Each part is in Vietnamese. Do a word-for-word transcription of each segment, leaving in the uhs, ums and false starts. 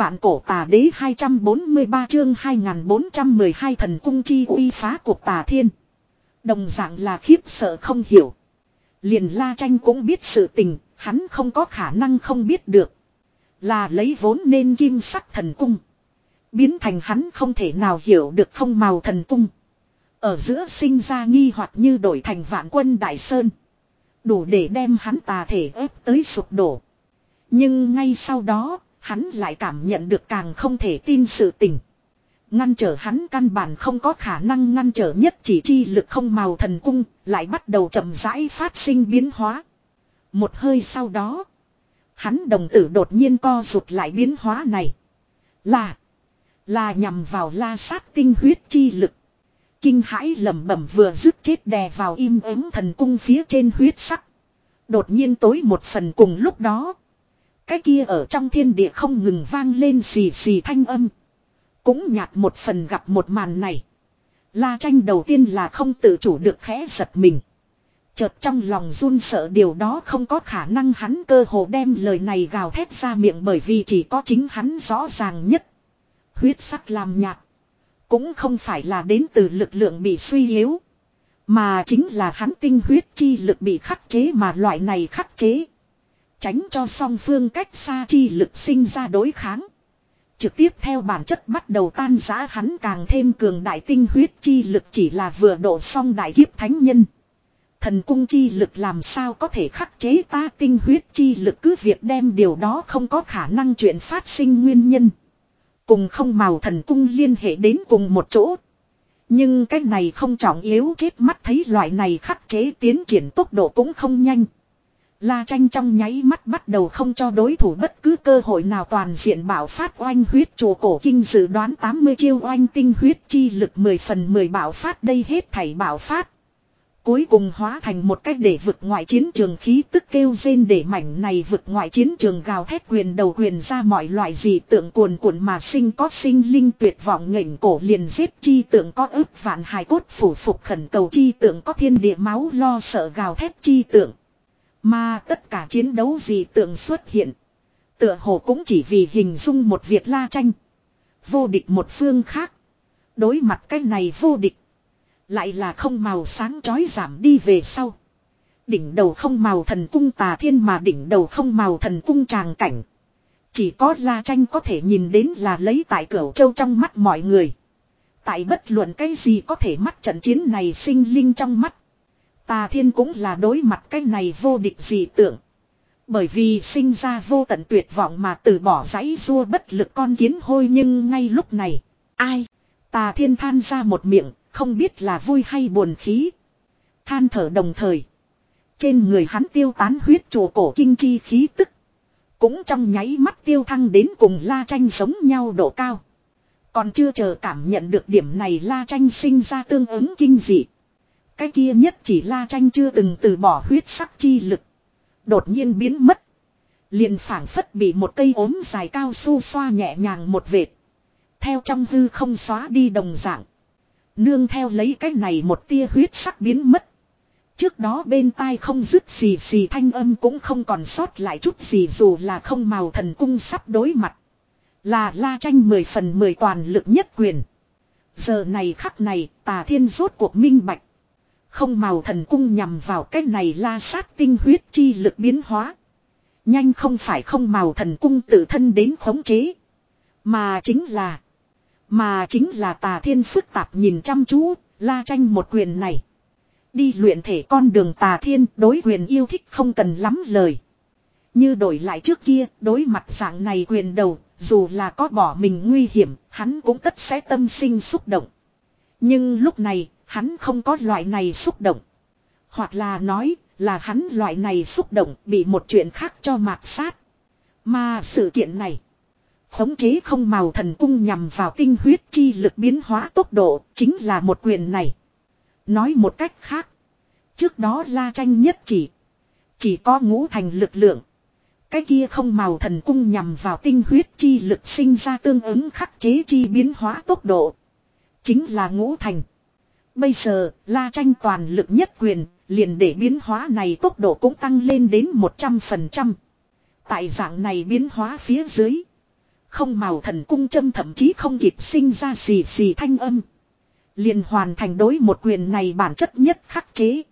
Vạn cổ tà đế hai trăm bốn mươi ba chương hai nghìn bốn trăm mười hai thần cung chi uy phá cuộc tà thiên. Đồng dạng là khiếp sợ không hiểu. Liền La Tranh cũng biết sự tình, hắn không có khả năng không biết được. Là lấy vốn nên kim sắc thần cung. Biến thành hắn không thể nào hiểu được không màu thần cung. Ở giữa sinh ra nghi hoặc như đổi thành vạn quân đại sơn. Đủ để đem hắn tà thể ép tới sụp đổ. Nhưng ngay sau đó, hắn lại cảm nhận được càng không thể tin sự tình. Ngăn trở hắn căn bản không có khả năng ngăn trở nhất chỉ chi lực không màu thần cung, lại bắt đầu chậm rãi phát sinh biến hóa. Một hơi sau đó, hắn đồng tử đột nhiên co rụt lại biến hóa này. Là, là nhằm vào la sát tinh huyết chi lực. Kinh hãi lẩm bẩm vừa dứt chết đè vào im ắng thần cung phía trên huyết sắc. Đột nhiên tối một phần cùng lúc đó. Cái kia ở trong thiên địa không ngừng vang lên xì xì thanh âm. Cũng nhạt một phần gặp một màn này. La Tranh đầu tiên là không tự chủ được khẽ giật mình. Chợt trong lòng run sợ điều đó không có khả năng, hắn cơ hồ đem lời này gào thét ra miệng bởi vì chỉ có chính hắn rõ ràng nhất. Huyết sắc làm nhạt. Cũng không phải là đến từ lực lượng bị suy yếu. Mà chính là hắn tinh huyết chi lực bị khắc chế, mà loại này khắc chế. Tránh cho song phương cách xa chi lực sinh ra đối kháng. Trực tiếp theo bản chất bắt đầu tan rã hắn càng thêm cường đại tinh huyết chi lực chỉ là vừa độ xong đại kiếp thánh nhân. Thần cung chi lực làm sao có thể khắc chế ta tinh huyết chi lực, cứ việc đem điều đó không có khả năng chuyện phát sinh nguyên nhân. Cùng không màu thần cung liên hệ đến cùng một chỗ. Nhưng cái này không trọng yếu, chết mắt thấy loại này khắc chế tiến triển tốc độ cũng không nhanh. La Tranh trong nháy mắt bắt đầu không cho đối thủ bất cứ cơ hội nào, toàn diện bạo phát oanh huyết chùa cổ kinh dự đoán tám mươi chiêu oanh tinh huyết chi lực mười phần mười bạo phát, đây hết thảy bạo phát. Cuối cùng hóa thành một cách để vực ngoại chiến trường khí tức kêu rên, để mảnh này vực ngoại chiến trường gào thét quyền đầu quyền ra mọi loại dị tượng cuồn cuộn mà sinh, có sinh linh tuyệt vọng nghển cổ liền giết chi tượng, có ức vạn hài cốt phủ phục khẩn cầu chi tượng, có thiên địa máu lo sợ gào thét chi tượng. Mà tất cả chiến đấu dị tượng xuất hiện, tựa hồ cũng chỉ vì hình dung một việc La Tranh vô địch một phương khác. Đối mặt cái này vô địch, lại là không màu sáng chói giảm đi về sau. Đỉnh đầu không màu thần cung tà thiên, mà đỉnh đầu không màu thần cung tràng cảnh. Chỉ có La Tranh có thể nhìn đến là lấy tại Cửu Châu trong mắt mọi người. Tại bất luận cái gì có thể mắt trận chiến này sinh linh trong mắt. Tà thiên cũng là đối mặt cái này vô địch dị tượng. Bởi vì sinh ra vô tận tuyệt vọng mà từ bỏ giãy rua bất lực con kiến hôi. Nhưng ngay lúc này, ai? Tà thiên than ra một miệng, không biết là vui hay buồn khí. Than thở đồng thời, trên người hắn tiêu tán huyết chùa cổ kinh chi khí tức, cũng trong nháy mắt tiêu thăng đến cùng La Tranh giống nhau độ cao. Còn chưa chờ cảm nhận được điểm này, La Tranh sinh ra tương ứng kinh dị. Cái kia nhất chỉ La Tranh chưa từng từ bỏ huyết sắc chi lực, đột nhiên biến mất. Liền phảng phất bị một cây ốm dài cao su xoa nhẹ nhàng một vệt, theo trong hư không xóa đi đồng dạng. Nương theo lấy cái này một tia huyết sắc biến mất, trước đó bên tai không dứt xì xì thanh âm cũng không còn sót lại chút gì. Dù là không màu thần cung sắp đối mặt, là La Tranh mười phần mười toàn lực nhất quyền. Giờ này khắc này, tà thiên rốt cuộc minh bạch. Không màu thần cung nhằm vào cái này la sát tinh huyết chi lực biến hóa. Nhanh không phải không màu thần cung tự thân đến khống chế, Mà chính là Mà chính là tà thiên phức tạp nhìn chăm chú La Tranh một quyền này. Đi luyện thể con đường tà thiên đối quyền yêu thích không cần lắm lời. Như đổi lại trước kia, đối mặt dạng này quyền đầu, dù là có bỏ mình nguy hiểm, hắn cũng tất sẽ tâm sinh xúc động. Nhưng lúc này, hắn không có loại này xúc động. Hoặc là nói, là hắn loại này xúc động bị một chuyện khác cho mạt sát. Mà sự kiện này, khống chế không màu thần cung nhằm vào tinh huyết chi lực biến hóa tốc độ, chính là một quyền này. Nói một cách khác, trước đó La Tranh nhất chỉ, chỉ có ngũ thành lực lượng. Cái kia không màu thần cung nhằm vào tinh huyết chi lực sinh ra tương ứng khắc chế chi biến hóa tốc độ, chính là ngũ thành. Bây giờ, La Tranh toàn lực nhất quyền, liền để biến hóa này tốc độ cũng tăng lên đến một trăm phần trăm. Tại dạng này biến hóa phía dưới, Không màu thần cung châm thậm chí không kịp sinh ra xì xì thanh âm. Liền hoàn thành đối một quyền này bản chất nhất khắc chế.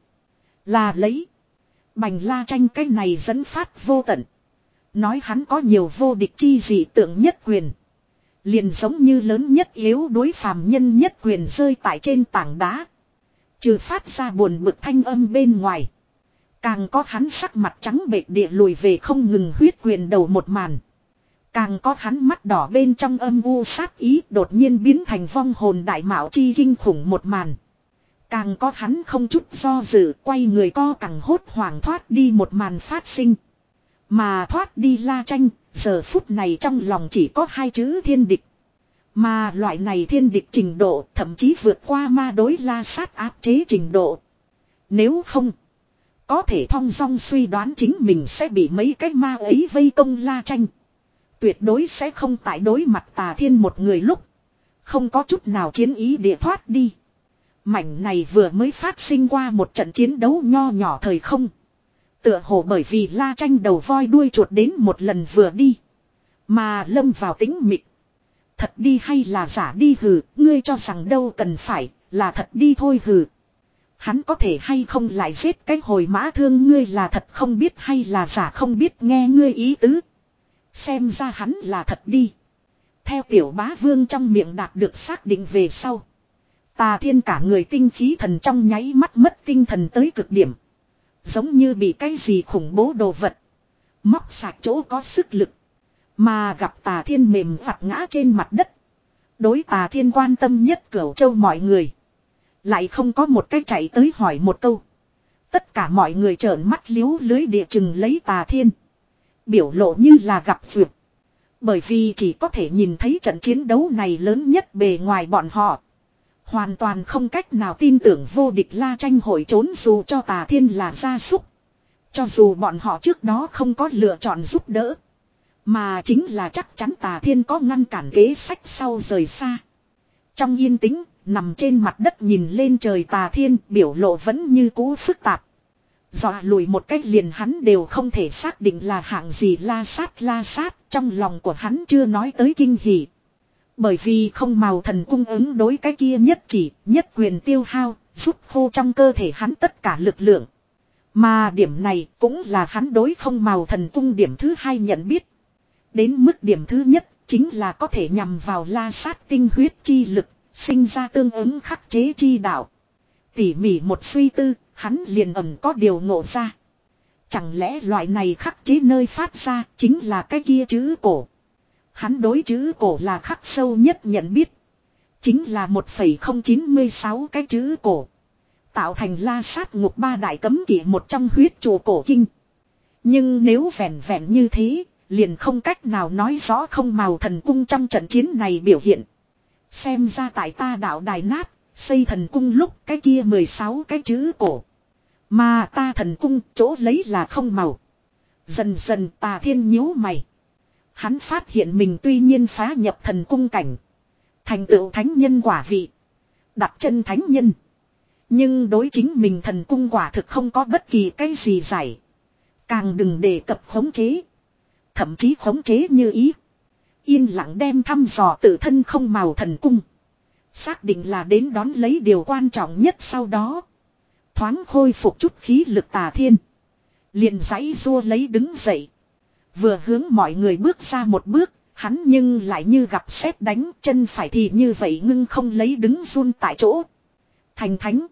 Là lấy. Bành La Tranh cái này dẫn phát vô tận. Nói hắn có nhiều vô địch chi dị tượng nhất quyền. Liền giống như lớn nhất yếu đối phàm nhân nhất quyền rơi tại trên tảng đá. Trừ phát ra buồn bực thanh âm bên ngoài. Càng có hắn sắc mặt trắng bệch địa lùi về không ngừng huyết quyền đầu một màn. Càng có hắn mắt đỏ bên trong âm u sát ý đột nhiên biến thành vong hồn đại mạo chi kinh khủng một màn. Càng có hắn không chút do dự quay người co cẳng hốt hoảng thoát đi một màn phát sinh. Mà thoát đi La Tranh, giờ phút này trong lòng chỉ có hai chữ thiên địch. Mà loại này thiên địch trình độ thậm chí vượt qua ma đối La Sát áp chế trình độ. Nếu không, có thể thong dong suy đoán chính mình sẽ bị mấy cái ma ấy vây công La Tranh. Tuyệt đối sẽ không tại đối mặt Tà Thiên một người lúc. Không có chút nào chiến ý địa thoát đi. Mảnh này vừa mới phát sinh qua một trận chiến đấu nho nhỏ thời không. Tựa hồ bởi vì La Tranh đầu voi đuôi chuột đến một lần vừa đi. Mà lâm vào tĩnh mịch. Thật đi hay là giả đi hừ, ngươi cho rằng đâu cần phải, là thật đi thôi hừ. Hắn có thể hay không lại giết cái hồi mã thương ngươi là thật không biết hay là giả không biết nghe ngươi ý tứ. Xem ra hắn là thật đi. Theo tiểu bá vương trong miệng đạt được xác định về sau. Tà Thiên cả người tinh khí thần trong nháy mắt mất tinh thần tới cực điểm. Giống như bị cái gì khủng bố đồ vật. Móc sạch chỗ có sức lực. Mà gặp Tà Thiên mềm vặt ngã trên mặt đất. Đối Tà Thiên quan tâm nhất Cửu Châu mọi người. Lại không có một cách chạy tới hỏi một câu. Tất cả mọi người trợn mắt liếu lưới địa chừng lấy Tà Thiên. Biểu lộ như là gặp vượt. Bởi vì chỉ có thể nhìn thấy trận chiến đấu này lớn nhất bề ngoài bọn họ. Hoàn toàn không cách nào tin tưởng vô địch La Tranh hội trốn dù cho Tà Thiên là gia súc. Cho dù bọn họ trước đó không có lựa chọn giúp đỡ. Mà chính là chắc chắn Tà Thiên có ngăn cản kế sách sau rời xa. Trong yên tĩnh, nằm trên mặt đất nhìn lên trời Tà Thiên biểu lộ vẫn như cũ phức tạp. Dọa lùi một cách liền hắn đều không thể xác định là hạng gì la sát la sát, trong lòng của hắn chưa nói tới kinh hỉ. Bởi vì không màu thần cung ứng đối cái kia nhất chỉ, nhất quyền tiêu hao, rút khô trong cơ thể hắn tất cả lực lượng. Mà điểm này cũng là hắn đối không màu thần cung điểm thứ hai nhận biết. Đến mức điểm thứ nhất, chính là có thể nhằm vào la sát tinh huyết chi lực, sinh ra tương ứng khắc chế chi đạo. Tỉ mỉ một suy tư, hắn liền ẩn có điều ngộ ra. Chẳng lẽ loại này khắc chế nơi phát ra chính là cái kia chữ cổ. Hắn đối chữ cổ là khắc sâu nhất nhận biết. Chính là một phẩy không chín sáu cái chữ cổ. Tạo thành la sát ngục ba đại cấm kỵ một trong huyết chùa cổ kinh. Nhưng nếu vẹn vẹn như thế, liền không cách nào nói rõ không màu thần cung trong trận chiến này biểu hiện. Xem ra tại ta đạo đài nát, xây thần cung lúc cái kia mười sáu cái chữ cổ. Mà ta thần cung chỗ lấy là không màu. Dần dần Tà Thiên nhíu mày. Hắn phát hiện mình tuy nhiên phá nhập thần cung cảnh. Thành tựu thánh nhân quả vị. Đặt chân thánh nhân. Nhưng đối chính mình thần cung quả thực không có bất kỳ cái gì giải. Càng đừng đề cập khống chế. Thậm chí khống chế như ý. Yên lặng đem thăm dò tự thân không màu thần cung. Xác định là đến đón lấy điều quan trọng nhất sau đó. Thoáng khôi phục chút khí lực Tà Thiên. Liền giãy rua lấy đứng dậy. Vừa hướng mọi người bước ra một bước. Hắn nhưng lại như gặp sét đánh. Chân phải thì như vậy ngưng không lấy đứng run tại chỗ. Thành thánh.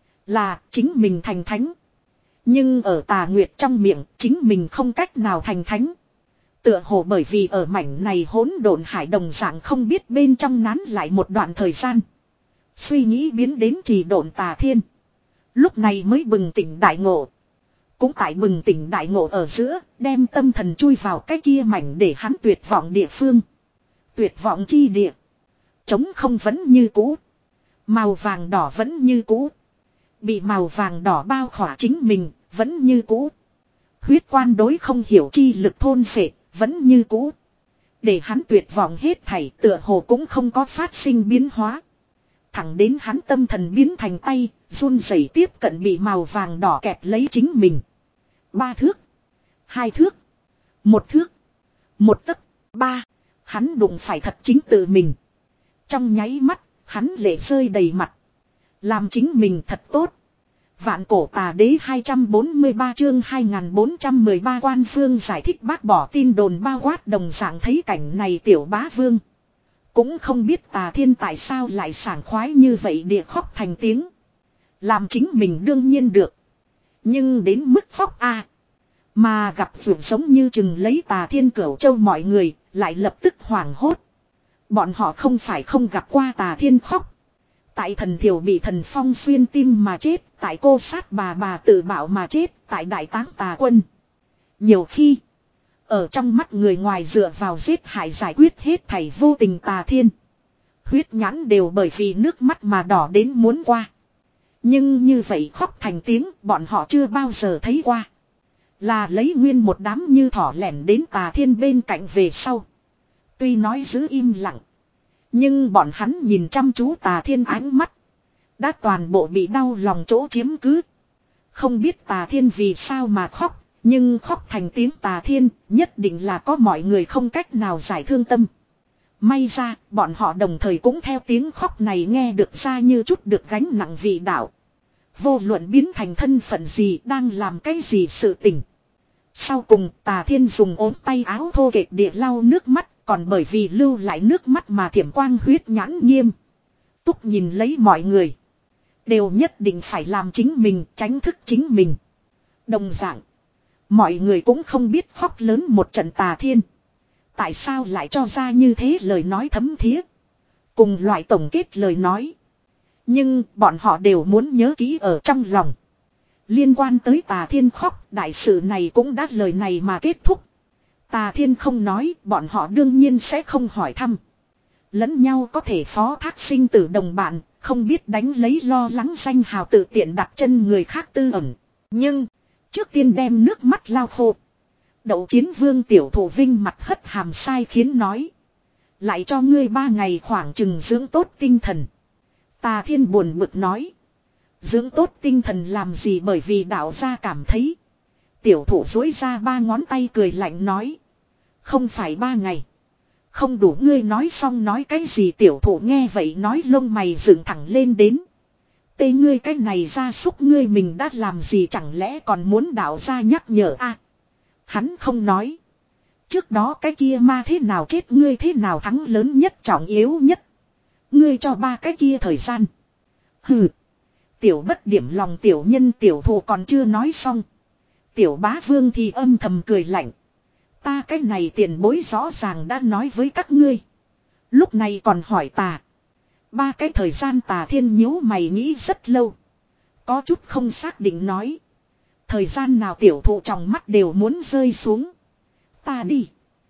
Là chính mình thành thánh. Nhưng ở Tà Nguyệt trong miệng chính mình không cách nào thành thánh. Tựa hồ bởi vì ở mảnh này hỗn độn hải đồng dạng không biết bên trong nán lại một đoạn thời gian. Suy nghĩ biến đến trì độn Tà Thiên. Lúc này mới bừng tỉnh đại ngộ. Cũng tại bừng tỉnh đại ngộ ở giữa, đem tâm thần chui vào cái kia mảnh để hắn tuyệt vọng địa phương. Tuyệt vọng chi địa. Trống không vẫn như cũ. Màu vàng đỏ vẫn như cũ. Bị màu vàng đỏ bao khỏa chính mình, vẫn như cũ. Huyết quan đối không hiểu chi lực thôn phệ, vẫn như cũ. Để hắn tuyệt vọng hết thảy tựa hồ cũng không có phát sinh biến hóa. Thẳng đến hắn tâm thần biến thành tay, run rẩy tiếp cận bị màu vàng đỏ kẹp lấy chính mình. Ba thước. Hai thước. Một thước. Một tấc. Ba. Hắn đụng phải thật chính tự mình. Trong nháy mắt, hắn lệ rơi đầy mặt. Làm chính mình thật tốt. Vạn cổ tà đế hai trăm bốn mươi ba chương hai nghìn bốn trăm mười ba quan phương giải thích bác bỏ tin đồn bao quát đồng dạng thấy cảnh này tiểu bá vương. Cũng không biết tà thiên tại sao lại sảng khoái như vậy địa khóc thành tiếng. Làm chính mình đương nhiên được. Nhưng đến mức khóc a mà gặp vượt giống như chừng lấy tà thiên cửu châu mọi người lại lập tức hoảng hốt. Bọn họ không phải không gặp qua tà thiên khóc. Tại thần thiểu bị thần phong xuyên tim mà chết. Tại cô sát bà bà tự bảo mà chết. Tại đại táng tà quân. Nhiều khi. Ở trong mắt người ngoài dựa vào giết hại giải quyết hết thảy vô tình tà thiên. Huyết nhãn đều bởi vì nước mắt mà đỏ đến muốn qua. Nhưng như vậy khóc thành tiếng bọn họ chưa bao giờ thấy qua. Là lấy nguyên một đám như thỏ lẻn đến tà thiên bên cạnh về sau. Tuy nói giữ im lặng. Nhưng bọn hắn nhìn chăm chú tà thiên ánh mắt. Đã toàn bộ bị đau lòng chỗ chiếm cứ. Không biết tà thiên vì sao mà khóc. Nhưng khóc thành tiếng tà thiên nhất định là có mọi người không cách nào giải thương tâm. May ra bọn họ đồng thời cũng theo tiếng khóc này nghe được ra như chút được gánh nặng vị đạo. Vô luận biến thành thân phận gì đang làm cái gì sự tình. Sau cùng tà thiên dùng ốm tay áo thô kệch địa lau nước mắt. Còn bởi vì lưu lại nước mắt mà thiểm quang huyết nhãn nghiêm. Túc nhìn lấy mọi người. Đều nhất định phải làm chính mình tránh thức chính mình. Đồng dạng. Mọi người cũng không biết khóc lớn một trận tà thiên. Tại sao lại cho ra như thế lời nói thấm thía. Cùng loại tổng kết lời nói. Nhưng bọn họ đều muốn nhớ kỹ ở trong lòng. Liên quan tới tà thiên khóc đại sự này cũng đã lời này mà kết thúc. Tà thiên không nói bọn họ đương nhiên sẽ không hỏi thăm. Lẫn nhau có thể phó thác sinh tử đồng bạn. Không biết đánh lấy lo lắng danh hào tự tiện đặt chân người khác tư ẩn. Nhưng trước tiên đem nước mắt lau khô. Đậu chiến vương tiểu thủ vinh mặt hất hàm sai khiến nói. Lại cho ngươi ba ngày khoảng chừng dưỡng tốt tinh thần. Tà thiên buồn bực nói. Dưỡng tốt tinh thần làm gì bởi vì đạo gia cảm thấy. Tiểu thủ dối ra ba ngón tay cười lạnh nói. Không phải ba ngày. Không đủ ngươi nói xong nói cái gì tiểu thủ nghe vậy nói lông mày dựng thẳng lên đến. Tê ngươi cái này ra xúc ngươi mình đã làm gì chẳng lẽ còn muốn đạo gia nhắc nhở a Hắn không nói. Trước đó cái kia ma thế nào chết ngươi thế nào thắng lớn nhất trọng yếu nhất. Ngươi cho ba cái kia thời gian. Hừ. Tiểu bất điểm lòng tiểu nhân tiểu thủ còn chưa nói xong. Tiểu bá vương thì âm thầm cười lạnh. Ta cái này tiền bối rõ ràng đã nói với các ngươi. Lúc này còn hỏi ta. Ba cái thời gian tà thiên nhíu mày nghĩ rất lâu. Có chút không xác định nói. Thời gian nào tiểu thụ trong mắt đều muốn rơi xuống. Ta đi.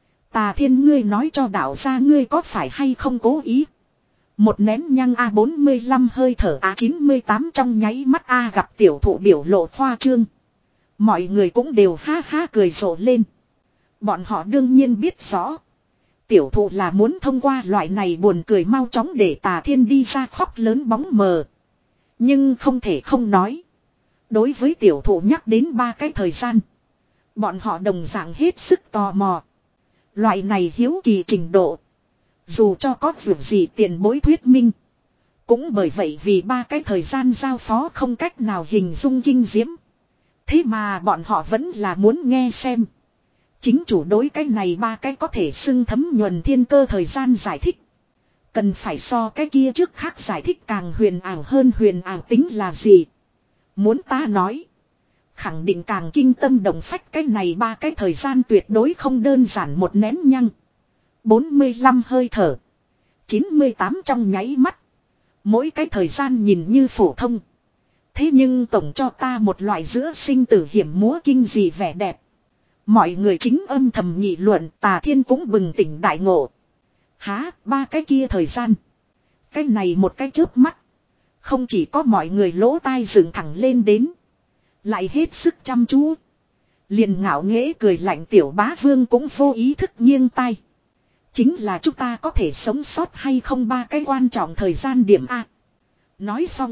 Tà thiên ngươi nói cho đạo gia ngươi có phải hay không cố ý. Một nén nhăng A bốn mươi lăm hơi thở A chín mươi tám trong nháy mắt A gặp tiểu thụ biểu lộ khoa trương. Mọi người cũng đều ha ha cười rộ lên. Bọn họ đương nhiên biết rõ. Tiểu thụ là muốn thông qua loại này buồn cười mau chóng để tà thiên đi ra khóc lớn bóng mờ. Nhưng không thể không nói. Đối với tiểu thụ nhắc đến ba cái thời gian. Bọn họ đồng dạng hết sức tò mò. Loại này hiếu kỳ trình độ. Dù cho có việc gì tiền bối thuyết minh. Cũng bởi vậy vì ba cái thời gian giao phó không cách nào hình dung kinh diễm. Thế mà bọn họ vẫn là muốn nghe xem. Chính chủ đối cái này ba cái có thể xưng thấm nhuần thiên cơ thời gian giải thích. Cần phải so cái kia trước khác giải thích càng huyền ảo hơn huyền ảo tính là gì. Muốn ta nói. Khẳng định càng kinh tâm động phách cái này ba cái thời gian tuyệt đối không đơn giản một nén nhăng. bốn mươi lăm hơi thở. chín mươi tám trong nháy mắt. Mỗi cái thời gian nhìn như phổ thông. Thế nhưng tổng cho ta một loại giữa sinh tử hiểm múa kinh dị vẻ đẹp. Mọi người chính âm thầm nghị luận tà thiên cũng bừng tỉnh đại ngộ. Há ba cái kia thời gian. Cái này một cái chớp mắt. Không chỉ có mọi người lỗ tai dựng thẳng lên đến. Lại hết sức chăm chú. Liền ngạo nghễ cười lạnh tiểu bá vương cũng vô ý thức nghiêng tai. Chính là chúng ta có thể sống sót hay không ba cái quan trọng thời gian điểm A. Nói xong.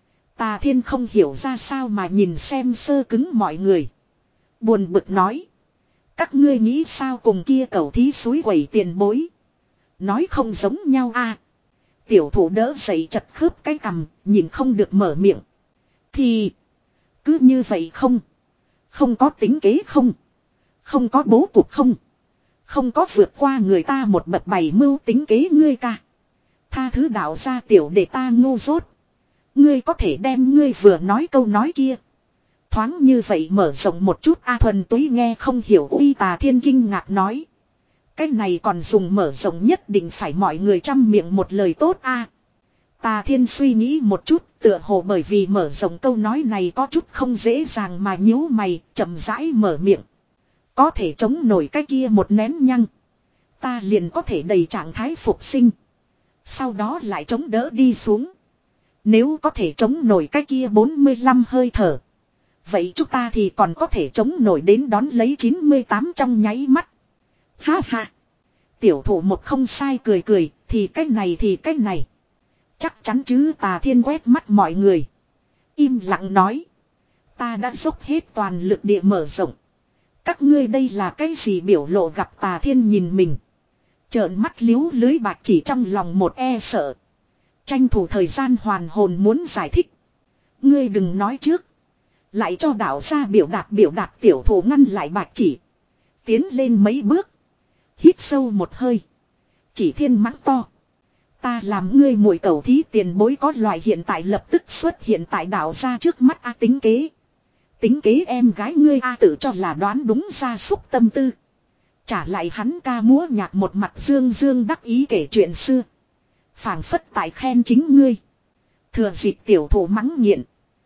Tà thiên không hiểu ra sao mà nhìn xem sơ cứng mọi người. Buồn bực nói. Các ngươi nghĩ sao cùng kia cầu thí suối quẩy tiền bối. Nói không giống nhau a. Tiểu thủ đỡ dậy chật khớp cái cằm, nhìn không được mở miệng. Thì cứ như vậy không? Không có tính kế không? Không có bố cục không? Không có vượt qua người ta một bậc bày mưu tính kế ngươi ca. Tha thứ đạo ra tiểu để ta ngu dốt. Ngươi có thể đem ngươi vừa nói câu nói kia. Thoáng như vậy mở rộng một chút A Thuần túy nghe không hiểu uy Tà Thiên kinh ngạc nói. Cái này còn dùng mở rộng nhất định phải mọi người trăm miệng một lời tốt a. Tà Thiên suy nghĩ một chút, tựa hồ bởi vì mở rộng câu nói này có chút không dễ dàng mà nhíu mày, chậm rãi mở miệng. Có thể chống nổi cái kia một nén nhăng. Ta liền có thể đầy trạng thái phục sinh. Sau đó lại chống đỡ đi xuống. Nếu có thể chống nổi cái kia bốn mươi lăm hơi thở. Vậy chúng ta thì còn có thể chống nổi đến đón lấy chín mươi tám trong nháy mắt. Ha ha. Tiểu thủ một không sai cười cười, thì cái này thì cái này. Chắc chắn chứ Tà Thiên quét mắt mọi người. Im lặng nói. Ta đã dốc hết toàn lực địa mở rộng. Các ngươi đây là cái gì biểu lộ gặp Tà Thiên nhìn mình. Trợn mắt liếu lưới bạc chỉ trong lòng một e sợ. Tranh thủ thời gian hoàn hồn muốn giải thích. Ngươi đừng nói trước. Lại cho đạo gia biểu đạt biểu đạt tiểu thủ ngăn lại bạc chỉ. Tiến lên mấy bước. Hít sâu một hơi. Chỉ Thiên mắng to. Ta làm ngươi muội cầu thí tiền bối có loại hiện tại lập tức xuất hiện tại đạo gia trước mắt a tính kế. Tính kế em gái ngươi a tự cho là đoán đúng ra xúc tâm tư. Trả lại hắn ca múa nhạc một mặt dương dương đắc ý kể chuyện xưa. Phảng phất tại khen chính ngươi. Thừa dịp tiểu thủ mắng nghiện.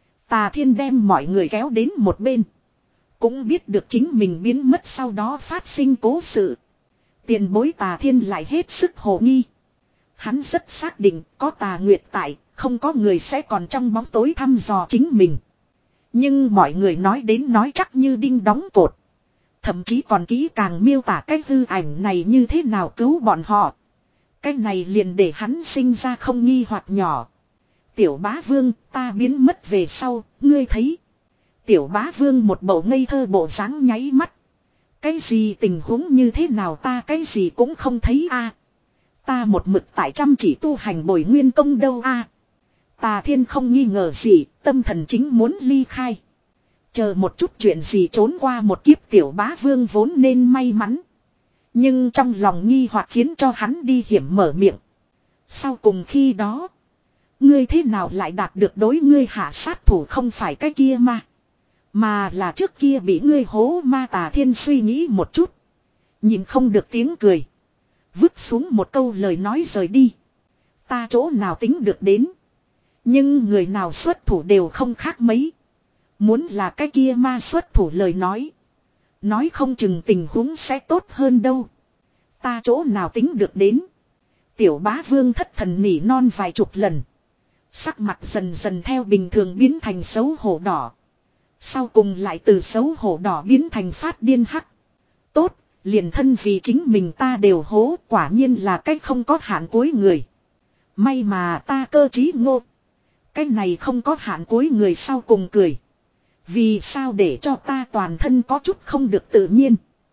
Tà Thiên đem mọi người kéo đến một bên. Cũng biết được chính mình biến mất sau đó phát sinh cố sự. Tiền bối Tà Thiên lại hết sức hồ nghi. Hắn rất xác định có Tà Nguyệt tại, không có người sẽ còn trong bóng tối thăm dò chính mình. Nhưng mọi người nói đến nói chắc như đinh đóng cột. Thậm chí còn kỹ càng miêu tả cái hư ảnh này như thế nào cứu bọn họ. Cái này liền để hắn sinh ra không nghi hoặc nhỏ. Tiểu bá vương, ta biến mất về sau, ngươi thấy. Tiểu bá vương một bầu ngây thơ bộ dáng nháy mắt. Cái gì tình huống như thế nào ta cái gì cũng không thấy a. Ta một mực tại chăm chỉ tu hành bồi nguyên công đâu a. Tà Thiên không nghi ngờ gì, tâm thần chính muốn ly khai. Chờ một chút chuyện gì trốn qua một kiếp tiểu bá vương vốn nên may mắn. Nhưng trong lòng nghi hoặc khiến cho hắn đi hiểm mở miệng. Sau cùng khi đó. Ngươi thế nào lại đạt được đối ngươi hạ sát thủ không phải cái kia mà. Mà là trước kia bị ngươi hố ma. Tà Thiên suy nghĩ một chút. Nhìn không được tiếng cười. Vứt xuống một câu lời nói rời đi. Ta chỗ nào tính được đến. Nhưng người nào xuất thủ đều không khác mấy. Muốn là cái kia ma xuất thủ lời nói. Nói không chừng tình huống sẽ tốt hơn đâu. Ta chỗ nào tính được đến. Tiểu bá vương thất thần nỉ non vài chục lần. Sắc mặt dần dần theo bình thường biến thành xấu hổ đỏ. Sau cùng lại từ xấu hổ đỏ biến thành phát điên hắc. Tốt, liền thân vì chính mình ta đều hố, quả nhiên là cách không có hạn cuối người. May mà ta cơ trí ngô. Cái này không có hạn cuối người sau cùng cười. Vì sao để cho ta toàn thân có chút không được tự nhiên.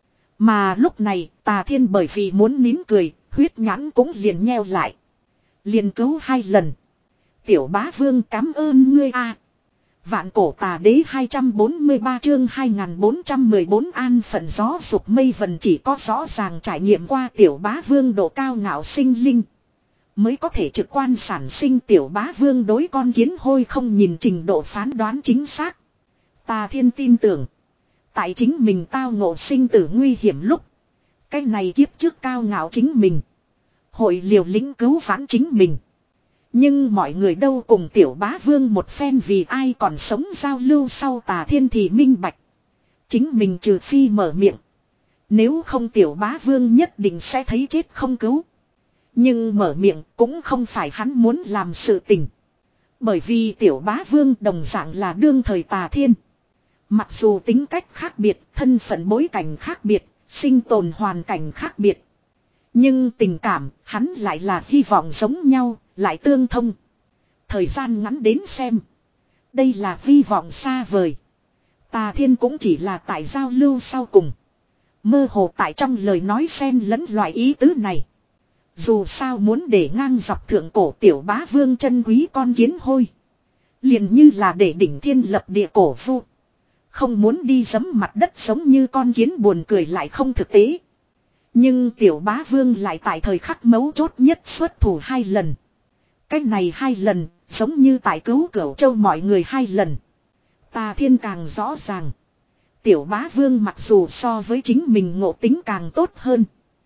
Mà lúc này Tà Thiên bởi vì muốn nín cười, huyết nhãn cũng liền nheo lại. Liền cứu hai lần. Tiểu bá vương cảm ơn ngươi a. Vạn cổ tà đế hai trăm bốn mươi ba chương hai nghìn bốn trăm mười bốn an phận gió sụp mây vần chỉ có rõ ràng trải nghiệm qua tiểu bá vương độ cao ngạo sinh linh. Mới có thể trực quan sản sinh tiểu bá vương đối con kiến hôi không nhìn trình độ phán đoán chính xác. Tà Thiên tin tưởng. Tại chính mình tao ngộ sinh tử nguy hiểm lúc. Cái này kiếp trước cao ngạo chính mình. Hội liều lĩnh cứu vãn chính mình. Nhưng mọi người đâu cùng tiểu bá vương một phen vì ai còn sống giao lưu sau Tà Thiên thì minh bạch. Chính mình trừ phi mở miệng. Nếu không tiểu bá vương nhất định sẽ thấy chết không cứu. Nhưng mở miệng cũng không phải hắn muốn làm sự tình. Bởi vì tiểu bá vương đồng dạng là đương thời Tà Thiên. Mặc dù tính cách khác biệt, thân phận bối cảnh khác biệt, sinh tồn hoàn cảnh khác biệt. Nhưng tình cảm, hắn lại là hy vọng giống nhau, lại tương thông. Thời gian ngắn đến xem. Đây là hy vọng xa vời. Tà Thiên cũng chỉ là tại giao lưu sau cùng. Mơ hồ tại trong lời nói xen lẫn loại ý tứ này. Dù sao muốn để ngang dọc thượng cổ tiểu bá vương chân quý con kiến hôi. Liền như là để đỉnh thiên lập địa cổ vu. Không muốn đi giẫm mặt đất giống như con kiến buồn cười lại không thực tế. Nhưng tiểu bá vương lại tại thời khắc mấu chốt nhất xuất thủ hai lần. Cái này hai lần giống như tại cứu Cửu Châu mọi người hai lần. Tà Thiên càng rõ ràng. Tiểu bá vương mặc dù so với chính mình ngộ tính càng tốt hơn.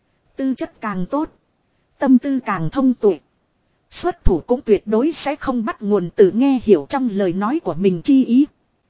Tư chất càng tốt. Tâm tư càng thông tuệ. Xuất thủ cũng tuyệt đối sẽ không bắt nguồn từ nghe hiểu trong lời nói của mình chi ý.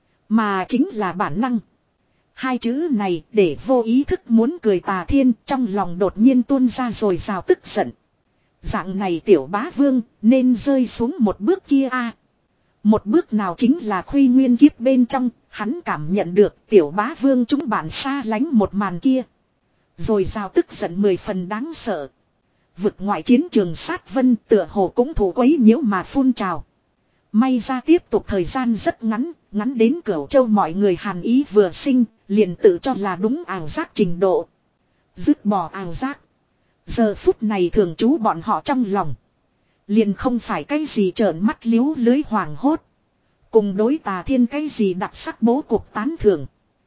Mà chính là bản năng. Hai chữ này để vô ý thức muốn cười Tà Thiên trong lòng đột nhiên tuôn ra rồi rào tức giận. Dạng này tiểu bá vương nên rơi xuống một bước kia a. Một bước nào chính là khuy nguyên kiếp bên trong, hắn cảm nhận được tiểu bá vương chúng bạn xa lánh một màn kia. Rồi rào tức giận mười phần đáng sợ. Vực ngoại chiến trường sát vân tựa hồ cũng thủ quấy nhiễu mà phun trào. May ra tiếp tục thời gian rất ngắn, ngắn đến Cửu Châu mọi người hàn ý vừa sinh, liền tự cho là đúng ảo giác trình độ. Dứt bỏ ảo giác. Giờ phút này thường trú bọn họ trong lòng. Liền không phải cái gì trợn mắt liếu lưới hoàng hốt. Cùng đối Tà Thiên cái gì đặc sắc bố cục tán thưởng.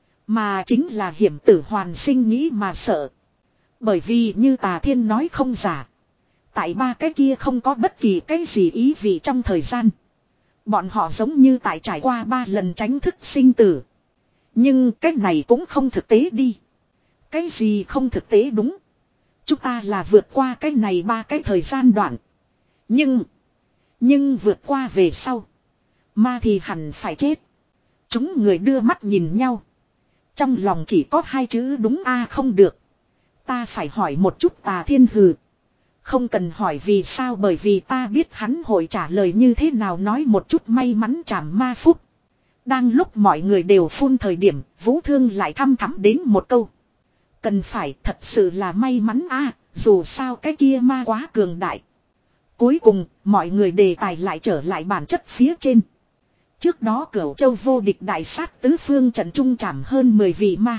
Mà chính là hiểm tử hoàn sinh nghĩ mà sợ. Bởi vì như Tà Thiên nói không giả. Tại ba cái kia không có bất kỳ cái gì ý vị trong thời gian. Bọn họ giống như tại trải qua ba lần tránh thức sinh tử. Nhưng cái này cũng không thực tế đi. Cái gì không thực tế đúng. Chúng ta là vượt qua cái này ba cái thời gian đoạn. Nhưng. Nhưng vượt qua về sau. Ma thì hẳn phải chết. Chúng người đưa mắt nhìn nhau. Trong lòng chỉ có hai chữ đúng a không được. Ta phải hỏi một chút Tà Thiên hừ. Không cần hỏi vì sao bởi vì ta biết hắn hội trả lời như thế nào nói một chút may mắn chảm ma phúc. Đang lúc mọi người đều phun thời điểm, Vũ Thương lại thăm thắm đến một câu. Cần phải thật sự là may mắn a, dù sao cái kia ma quá cường đại. Cuối cùng, mọi người đề tài lại trở lại bản chất phía trên. Trước đó Cửu Châu vô địch đại sát tứ phương trận trung chảm hơn mười vị ma.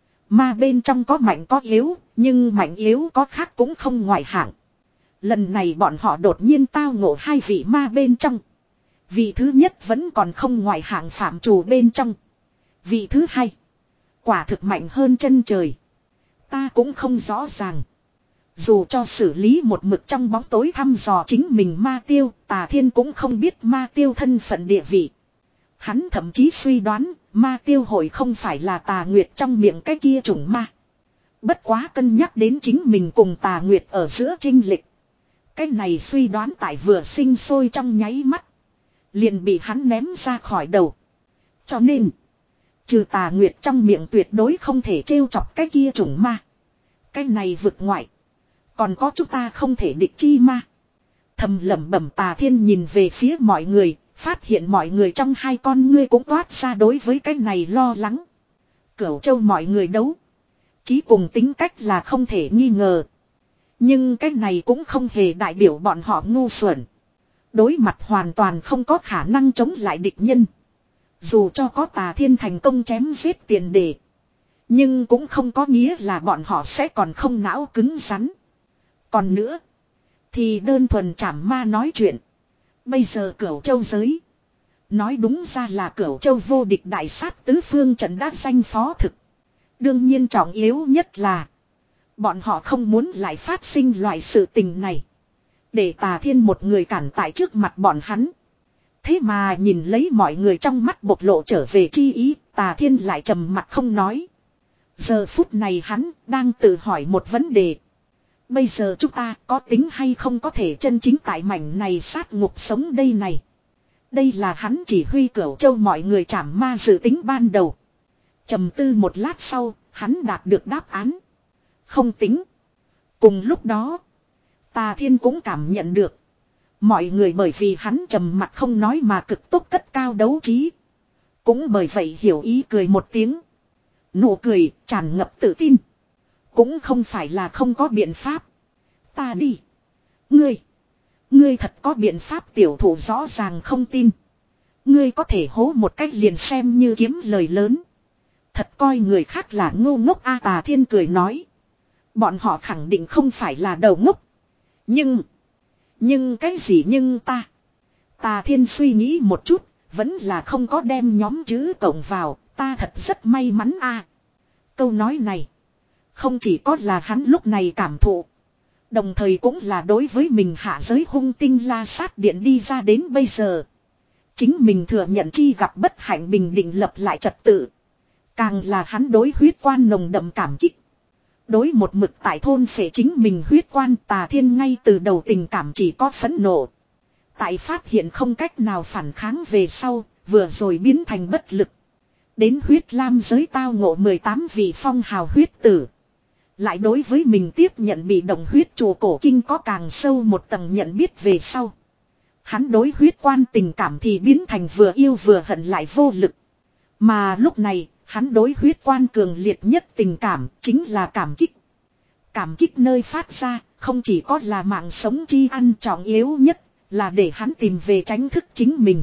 Ma bên trong có mạnh có yếu, nhưng mạnh yếu có khác cũng không ngoại hạng. Lần này bọn họ đột nhiên tao ngộ hai vị ma bên trong. Vị thứ nhất vẫn còn không ngoại hạng phạm trù bên trong. Vị thứ hai. Quả thực mạnh hơn chân trời. Ta cũng không rõ ràng. Dù cho xử lý một mực trong bóng tối thăm dò chính mình ma tiêu, Tà Thiên cũng không biết ma tiêu thân phận địa vị. Hắn thậm chí suy đoán, ma tiêu hội không phải là Tà Nguyệt trong miệng cái kia chủng ma. Bất quá cân nhắc đến chính mình cùng Tà Nguyệt ở giữa chênh lịch. Cái này suy đoán tại vừa sinh sôi trong nháy mắt. Liền bị hắn ném ra khỏi đầu. Cho nên, trừ Tà Nguyệt trong miệng tuyệt đối không thể trêu chọc cái kia chủng ma. Cái này vượt ngoại. Còn có chúng ta không thể địch chi ma. Thầm lẩm bẩm Tà Thiên nhìn về phía mọi người. Phát hiện mọi người trong hai con ngươi cũng toát ra đối với cái này lo lắng. Cửu Châu mọi người đấu. Chí cùng tính cách là không thể nghi ngờ. Nhưng cái này cũng không hề đại biểu bọn họ ngu xuẩn. Đối mặt hoàn toàn không có khả năng chống lại địch nhân. Dù cho có Tà Thiên thành công chém giết tiền đề. Nhưng cũng không có nghĩa là bọn họ sẽ còn không não cứng rắn. Còn nữa. Thì đơn thuần chảm ma nói chuyện. Bây giờ Cửu Châu giới. Nói đúng ra là Cửu Châu vô địch đại sát tứ phương trận đã danh phó thực. Đương nhiên trọng yếu nhất là. Bọn họ không muốn lại phát sinh loại sự tình này. Để Tà Thiên một người cản tại trước mặt bọn hắn. Thế mà nhìn lấy mọi người trong mắt bộc lộ trở về chi ý. Tà Thiên lại trầm mặt không nói. Giờ phút này hắn đang tự hỏi một vấn đề. Bây giờ chúng ta có tính hay không có thể chân chính tại mảnh này sát ngục sống đây này. Đây là hắn chỉ huy Cửu Châu mọi người trảm ma dự tính ban đầu. Trầm tư một lát sau, hắn đạt được đáp án. Không tính. Cùng lúc đó, Tà Thiên cũng cảm nhận được. Mọi người bởi vì hắn trầm mặt không nói mà cực tốc cất cao đấu trí. Cũng bởi vậy hiểu ý cười một tiếng. Nụ cười tràn ngập tự tin. Cũng không phải là không có biện pháp. Ta đi. Ngươi. Ngươi thật có biện pháp tiểu thủ rõ ràng không tin. Ngươi có thể hố một cách liền xem như kiếm lời lớn. Thật coi người khác là ngu ngốc a. Tà Thiên cười nói. Bọn họ khẳng định không phải là đầu ngốc. Nhưng. Nhưng cái gì nhưng ta. Tà Thiên suy nghĩ một chút. Vẫn là không có đem nhóm chữ cộng vào. Ta thật rất may mắn a. Câu nói này. Không chỉ có là hắn lúc này cảm thụ. Đồng thời cũng là đối với mình hạ giới hung tinh la sát điện đi ra đến bây giờ. Chính mình thừa nhận chi gặp bất hạnh bình định lập lại trật tự. Càng là hắn đối huyết quan nồng đậm cảm kích. Đối một mực tại thôn phệ chính mình huyết quan Tà Thiên ngay từ đầu tình cảm chỉ có phẫn nộ. Tại phát hiện không cách nào phản kháng về sau, vừa rồi biến thành bất lực. Đến huyết lam giới tao ngộ mười tám vị phong hào huyết tử. Lại đối với mình tiếp nhận bị động huyết chùa cổ kinh có càng sâu một tầng nhận biết về sau. Hắn đối huyết quan tình cảm thì biến thành vừa yêu vừa hận lại vô lực. Mà lúc này, hắn đối huyết quan cường liệt nhất tình cảm chính là cảm kích. Cảm kích nơi phát ra, không chỉ có là mạng sống chi ăn trọng yếu nhất, là để hắn tìm về tránh thức chính mình.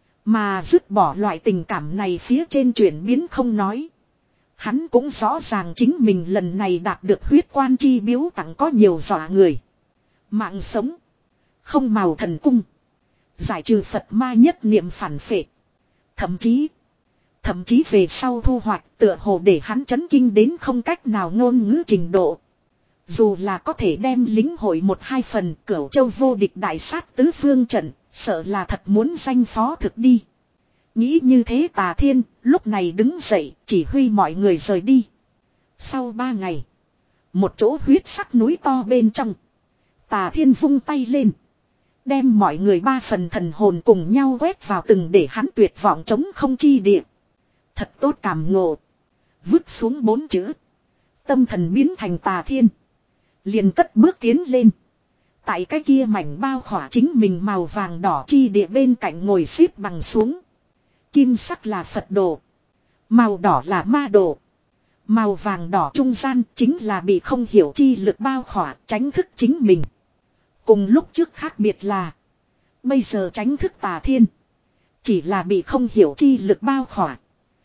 Mà dứt bỏ loại tình cảm này phía trên chuyển biến không nói. Hắn cũng rõ ràng chính mình lần này đạt được huyết quan chi biếu tặng có nhiều dọa người. Mạng sống. Không màu thần cung. Giải trừ Phật ma nhất niệm phản phệ. Thậm chí. Thậm chí về sau thu hoạch tựa hồ để hắn chấn kinh đến không cách nào ngôn ngữ trình độ. Dù là có thể đem lính hội một hai phần Cửu Châu vô địch đại sát tứ phương trận. Sợ là thật muốn danh phó thực đi. Nghĩ như thế Tà Thiên lúc này đứng dậy chỉ huy mọi người rời đi. Sau ba ngày. Một chỗ huyết sắc núi to bên trong. Tà Thiên vung tay lên. Đem mọi người ba phần thần hồn cùng nhau quét vào từng để hắn tuyệt vọng chống không chi địa. Thật tốt cảm ngộ. Vứt xuống bốn chữ. Tâm thần biến thành Tà Thiên. Liền cất bước tiến lên. Tại cái kia mảnh bao khỏa chính mình màu vàng đỏ chi địa bên cạnh ngồi xếp bằng xuống. Kim sắc là Phật đồ. Màu đỏ là ma đồ. Màu vàng đỏ trung gian chính là bị không hiểu chi lực bao khỏa tránh thức chính mình. Cùng lúc trước khác biệt là. Bây giờ tránh thức Tà Thiên. Chỉ là bị không hiểu chi lực bao khỏa.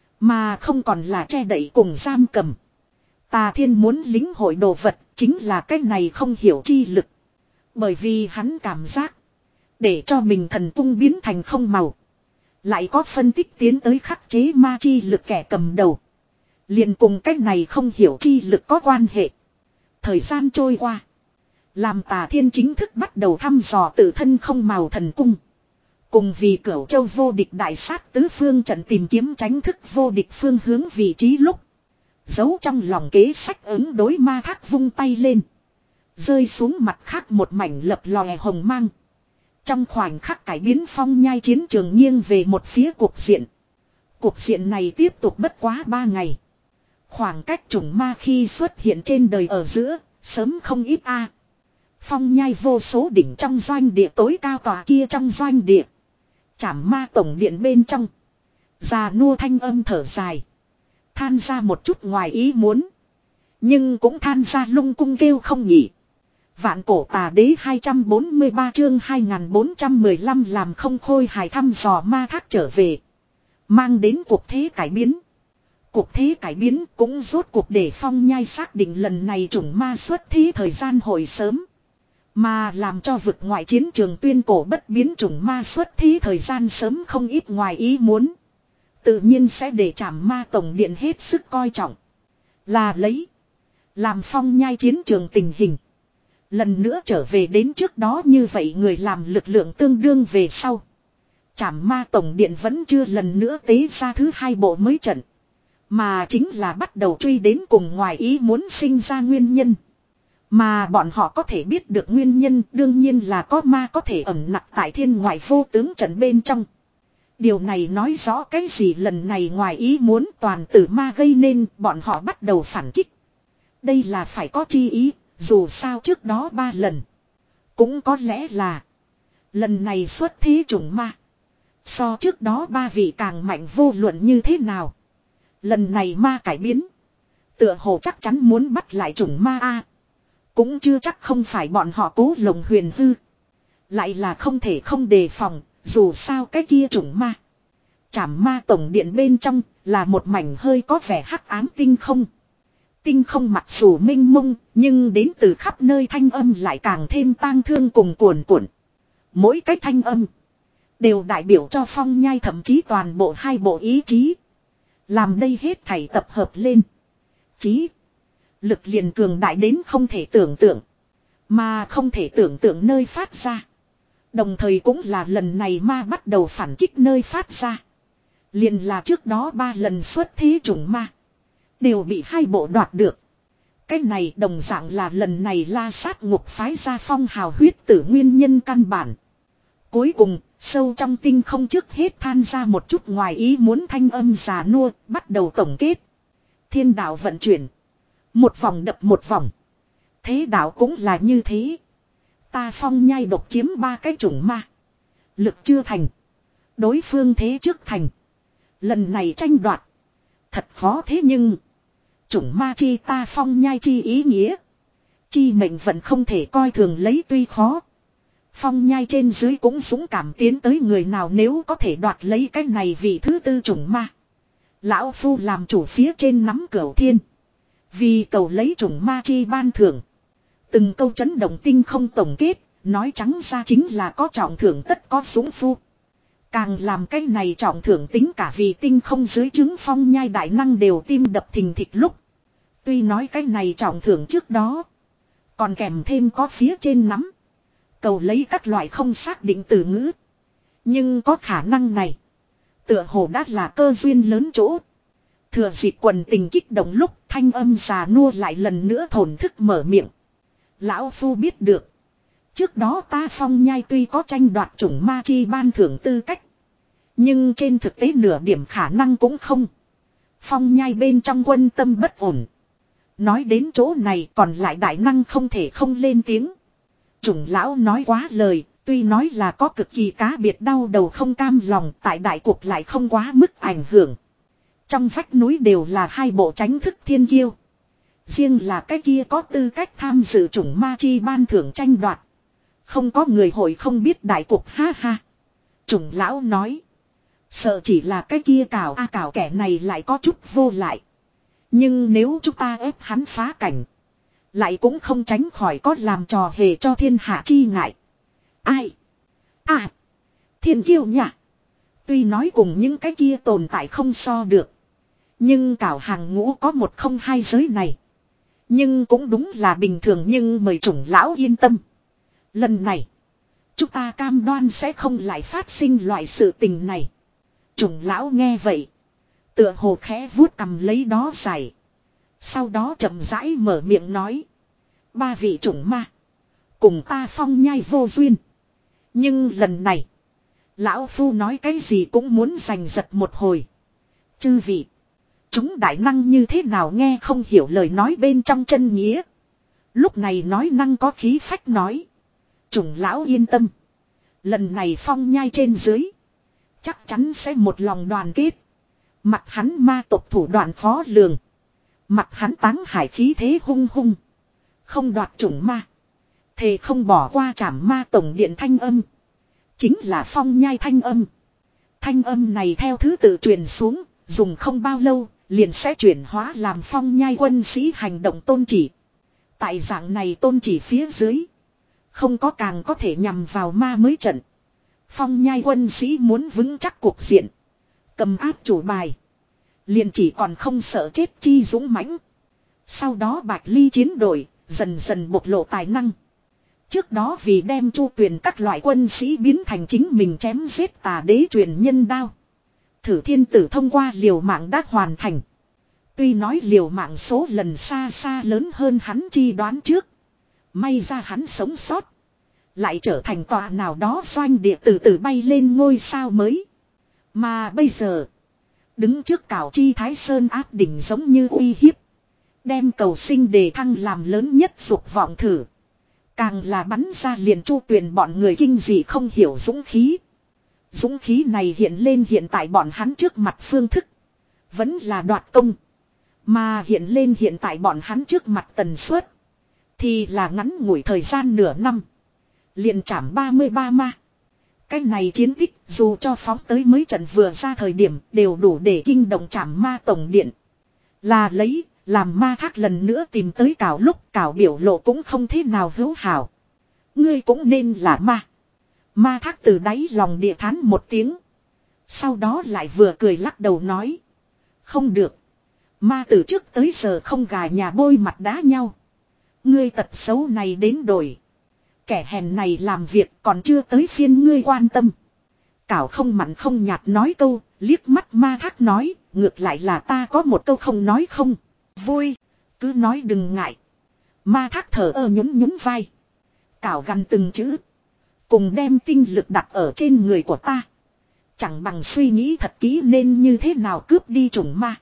Mà không còn là che đậy cùng giam cầm. Tà Thiên muốn lính hội đồ vật chính là cái này không hiểu chi lực. Bởi vì hắn cảm giác. Để cho mình thần cung biến thành không màu. Lại có phân tích tiến tới khắc chế ma chi lực kẻ cầm đầu. Liền cùng cách này không hiểu chi lực có quan hệ. Thời gian trôi qua. Làm Tà Thiên chính thức bắt đầu thăm dò tự thân không màu thần cung. Cùng vì Cửu Châu vô địch đại sát tứ phương trận tìm kiếm tránh thức vô địch phương hướng vị trí lúc. Giấu trong lòng kế sách ứng đối ma thác vung tay lên. Rơi xuống mặt khác một mảnh lập lòe hồng mang. Trong khoảnh khắc cải biến phong nhai chiến trường nghiêng về một phía cuộc diện. Cuộc diện này tiếp tục bất quá ba ngày. Khoảng cách chủng ma khi xuất hiện trên đời ở giữa, sớm không ít a. Phong nhai vô số đỉnh trong doanh địa tối cao tòa kia trong doanh địa. Trảm ma tổng điện bên trong. Già nua thanh âm thở dài. Than ra một chút ngoài ý muốn. Nhưng cũng than ra lung cung kêu không nhỉ. Vạn cổ tà đế hai trăm bốn mươi ba chương hai nghìn bốn trăm mười lăm làm không khôi hài thăm dò ma thác trở về. Mang đến cuộc thế cải biến. Cuộc thế cải biến cũng rốt cuộc để phong nhai xác định lần này chủng ma xuất thế thời gian hồi sớm. Mà làm cho vực ngoại chiến trường tuyên cổ bất biến chủng ma xuất thế thời gian sớm không ít ngoài ý muốn. Tự nhiên sẽ để Trảm ma tổng điện hết sức coi trọng. Là lấy. Làm phong nhai chiến trường tình hình. Lần nữa trở về đến trước đó như vậy người làm lực lượng tương đương về sau. Trảm ma tổng điện vẫn chưa lần nữa tế ra thứ hai bộ mới trận. Mà chính là bắt đầu truy đến cùng ngoài ý muốn sinh ra nguyên nhân. Mà bọn họ có thể biết được nguyên nhân đương nhiên là có ma có thể ẩn nặc tại thiên ngoại vô tướng trận bên trong. Điều này nói rõ cái gì lần này ngoài ý muốn toàn tử ma gây nên bọn họ bắt đầu phản kích. Đây là phải có chi ý, dù sao trước đó ba lần. Cũng có lẽ là lần này xuất thế chủng ma. So trước đó ba vị càng mạnh vô luận như thế nào. Lần này ma cải biến. Tựa hồ chắc chắn muốn bắt lại chủng ma A. Cũng chưa chắc không phải bọn họ cố lồng huyền hư. Lại là không thể không đề phòng, dù sao cái kia chủng ma. Trảm ma tổng điện bên trong là một mảnh hơi có vẻ hắc ám tinh không. Tinh không mặc dù mênh mông, nhưng đến từ khắp nơi thanh âm lại càng thêm tang thương cùng cuồn cuộn. Mỗi cái thanh âm đều đại biểu cho Phong Nhai thậm chí toàn bộ hai bộ ý chí. Làm đây hết thảy tập hợp lên. Chí lực liền cường đại đến không thể tưởng tượng. Mà không thể tưởng tượng nơi phát ra. Đồng thời cũng là lần này ma bắt đầu phản kích nơi phát ra. Liền là trước đó ba lần xuất thế chủng ma. Đều bị hai bộ đoạt được. Cái này đồng dạng là lần này La Sát Ngục phái ra phong hào huyết tử nguyên nhân căn bản. Cuối cùng, sâu trong tinh không trước hết than ra một chút ngoài ý muốn thanh âm già nua, bắt đầu tổng kết. Thiên đạo vận chuyển. Một vòng đập một vòng. Thế đạo cũng là như thế. Ta Phong Nhai độc chiếm ba cái chủng ma. Lực chưa thành. Đối phương thế trước thành. Lần này tranh đoạt. Thật khó thế nhưng. Chủng ma chi ta Phong Nhai chi ý nghĩa. Chi mệnh vẫn không thể coi thường lấy tuy khó. Phong Nhai trên dưới cũng dũng cảm tiến tới người nào nếu có thể đoạt lấy cái này vì thứ tư chủng ma. Lão Phu làm chủ phía trên nắm cửu thiên. Vì cầu lấy chủng ma chi ban thưởng. Từng câu chấn động tinh không tổng kết. Nói trắng ra chính là có trọng thưởng tất có dũng phu. Càng làm cái này trọng thưởng tính cả vì tinh không dưới chứng Phong Nhai đại năng đều tim đập thình thịch lúc. Tuy nói cái này trọng thưởng trước đó. Còn kèm thêm có phía trên nắm. Cầu lấy các loại không xác định từ ngữ. Nhưng có khả năng này. Tựa hồ đã là cơ duyên lớn chỗ. Thừa dịp quần tình kích động lúc thanh âm già nua lại lần nữa thổn thức mở miệng. Lão Phu biết được. Trước đó ta Phong Nhai tuy có tranh đoạt chủng ma chi ban thưởng tư cách. Nhưng trên thực tế nửa điểm khả năng cũng không. Phong Nhai bên trong quân tâm bất ổn. Nói đến chỗ này còn lại đại năng không thể không lên tiếng. Chủng lão nói quá lời, tuy nói là có cực kỳ cá biệt đau đầu không cam lòng tại đại cuộc lại không quá mức ảnh hưởng. Trong vách núi đều là hai bộ tránh thức thiên kiêu. Riêng là cái kia có tư cách tham dự chủng ma chi ban thưởng tranh đoạt. Không có người hội không biết đại cuộc ha ha. Chủng lão nói. Sợ chỉ là cái kia cào a cào kẻ này lại có chút vô lại. Nhưng nếu chúng ta ép hắn phá cảnh. Lại cũng không tránh khỏi có làm trò hề cho thiên hạ chi ngại. Ai? À. Thiên kiêu nhỉ. Tuy nói cùng những cái kia tồn tại không so được. Nhưng cảo hàng ngũ có một không hai giới này. Nhưng cũng đúng là bình thường nhưng mời chủng lão yên tâm. Lần này. Chúng ta cam đoan sẽ không lại phát sinh loại sự tình này. Chủng lão nghe vậy. Tựa hồ khẽ vuốt cầm lấy đó giải. Sau đó chậm rãi mở miệng nói. Ba vị chủng ma. Cùng ta Phong Nhai vô duyên. Nhưng lần này. Lão Phu nói cái gì cũng muốn giành giật một hồi. Chư vị. Chúng đại năng như thế nào nghe không hiểu lời nói bên trong chân nghĩa. Lúc này nói năng có khí phách nói. Chủng lão yên tâm. Lần này Phong Nhai trên dưới. Chắc chắn sẽ một lòng đoàn kết. Mặt hắn ma tộc thủ đoạn khó lường. Mặt hắn táng hải khí thế hung hung. Không đoạt chủng ma. Thề không bỏ qua trảm ma tổng điện thanh âm. Chính là Phong Nhai thanh âm. Thanh âm này theo thứ tự truyền xuống. Dùng không bao lâu. Liền sẽ chuyển hóa làm Phong Nhai quân sĩ hành động tôn chỉ. Tại dạng này tôn chỉ phía dưới. Không có càng có thể nhằm vào ma mới trận. Phong Nhai quân sĩ muốn vững chắc cuộc diện. Cầm áp chủ bài. Liền chỉ còn không sợ chết chi dũng mãnh. Sau đó Bạch Ly chiến đội dần dần bộc lộ tài năng. Trước đó vì đem chu tuyển các loại quân sĩ biến thành chính mình chém giết tà đế truyền nhân đao. Thử thiên tử thông qua liều mạng đã hoàn thành. Tuy nói liều mạng số lần xa xa lớn hơn hắn chi đoán trước. May ra hắn sống sót. Lại trở thành tòa nào đó doanh địa từ từ bay lên ngôi sao mới. Mà bây giờ. Đứng trước cảo chi Thái Sơn áp đỉnh giống như uy hiếp. Đem cầu sinh đề thăng làm lớn nhất dục vọng thử. Càng là bắn ra liền chu tuyền bọn người kinh dị không hiểu dũng khí. Dũng khí này hiện lên hiện tại bọn hắn trước mặt phương thức. Vẫn là đoạt công. Mà hiện lên hiện tại bọn hắn trước mặt tần suất. Thì là ngắn ngủi thời gian nửa năm. Liền chảm ba mươi ba ma. Cái này chiến tích dù cho phóng tới mới trận vừa ra thời điểm đều đủ để kinh động chảm ma tổng điện. Là lấy, Làm ma thác lần nữa tìm tới Cảo lúc Cảo biểu lộ cũng không thế nào hữu hảo. Ngươi cũng nên là ma. Ma thác từ đáy lòng địa thán một tiếng. Sau đó lại vừa cười lắc đầu nói. Không được. Ma từ trước tới giờ không gà nhà bôi mặt đá nhau. Ngươi tật xấu này đến đổi. Kẻ hèn này làm việc còn chưa tới phiên ngươi quan tâm. Cảo không mặn không nhạt nói câu, liếc mắt ma thác nói, ngược lại là ta có một câu không nói không. Vui, cứ nói đừng ngại. Ma thác thở ơ nhún nhún vai. Cảo gằn từng chữ. Cùng đem tinh lực đặt ở trên người của ta. Chẳng bằng suy nghĩ thật kỹ nên như thế nào cướp đi chủng ma.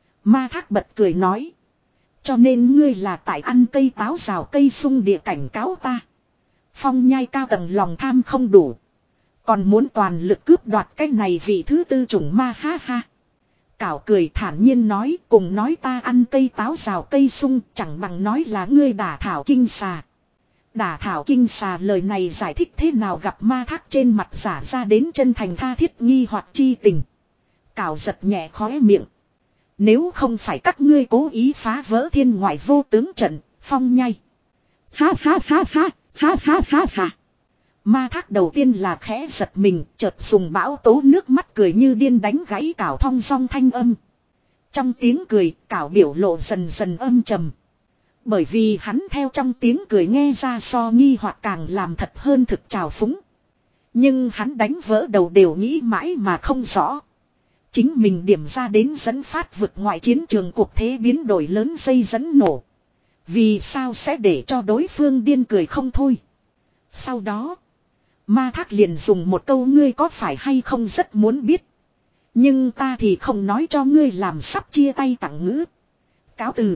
Ma thác bật cười nói. Cho nên ngươi là tại ăn cây táo rào cây sung địa cảnh cáo ta. Phong nhai cao tầng lòng tham không đủ. Còn muốn toàn lực cướp đoạt cái này vị thứ tư chủng ma ha ha. Cảo cười thản nhiên nói cùng nói ta ăn cây táo rào cây sung chẳng bằng nói là ngươi đả thảo kinh xà. Đả thảo kinh xà lời này giải thích thế nào gặp ma thác trên mặt giả ra đến chân thành tha thiết nghi hoặc chi tình. Cảo giật nhẹ khóe miệng. Nếu không phải các ngươi cố ý phá vỡ thiên ngoại vô tướng trận, phong nhai. Ha ha ha ha, ha ha ha ha. Ma thác đầu tiên là khẽ giật mình, chợt dùng bão tố nước mắt cười như điên đánh gãy Cảo thong dong thanh âm. Trong tiếng cười, Cảo biểu lộ dần dần âm trầm. Bởi vì hắn theo trong tiếng cười nghe ra so nghi hoặc càng làm thật hơn thực trào phúng. Nhưng hắn đánh vỡ đầu đều nghĩ mãi mà không rõ. Chính mình điểm ra đến dẫn phát vực ngoại chiến trường cuộc thế biến đổi lớn dây dẫn nổ. Vì sao sẽ để cho đối phương điên cười không thôi. Sau đó, ma thác liền dùng một câu ngươi có phải hay không rất muốn biết. Nhưng ta thì không nói cho ngươi làm sắp chia tay tặng ngữ. Cáo từ.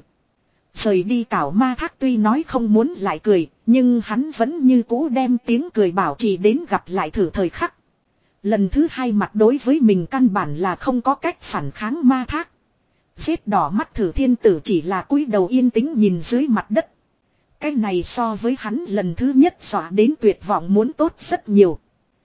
Rời đi Cảo ma thác tuy nói không muốn lại cười, nhưng hắn vẫn như cũ đem tiếng cười bảo trì đến gặp lại thử thời khắc. Lần thứ hai mặt đối với mình căn bản là không có cách phản kháng ma thác. Giết đỏ mắt thử thiên tử chỉ là cúi đầu yên tĩnh nhìn dưới mặt đất. Cái này so với hắn lần thứ nhất dọa đến tuyệt vọng muốn tốt rất nhiều.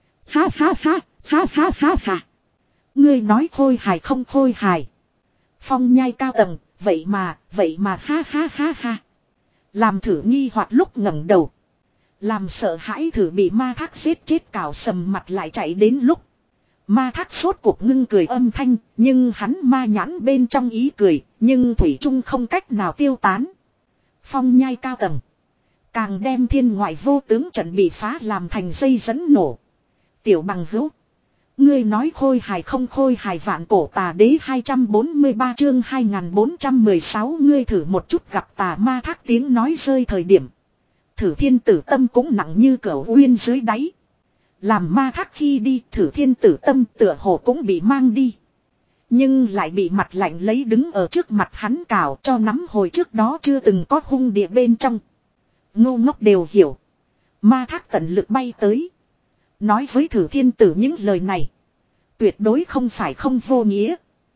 Ha ha ha, ha ha ha ha. Ngươi nói khôi hài không khôi hài. Phong nhai cao tầng, vậy mà, vậy mà ha ha ha ha. Làm thử nghi hoặc lúc ngẩng đầu. Làm sợ hãi thử bị ma thác giết chết Cảo sầm mặt lại chạy đến lúc. Ma thác sốt cuộc ngưng cười âm thanh, nhưng hắn ma nhãn bên trong ý cười, nhưng thủy chung không cách nào tiêu tán. Phong nhai cao tầng. Càng đem thiên ngoại vô tướng trận bị phá làm thành dây dẫn nổ. Tiểu bằng hữu. Ngươi nói khôi hài không khôi hài vạn cổ tà đế hai trăm bốn mươi ba chương hai nghìn bốn trăm mười sáu ngươi thử một chút gặp tà ma thác tiếng nói rơi thời điểm. Thử thiên tử tâm cũng nặng như cẩu uyên dưới đáy. Làm ma thác khi đi thử thiên tử tâm tựa hồ cũng bị mang đi. Nhưng lại bị mặt lạnh lấy đứng ở trước mặt hắn Cảo cho nắm hồi trước đó chưa từng có hung địa bên trong. Ngu ngốc đều hiểu. Ma thác tận lực bay tới. Nói với thử thiên tử những lời này. Tuyệt đối không phải không vô nghĩa.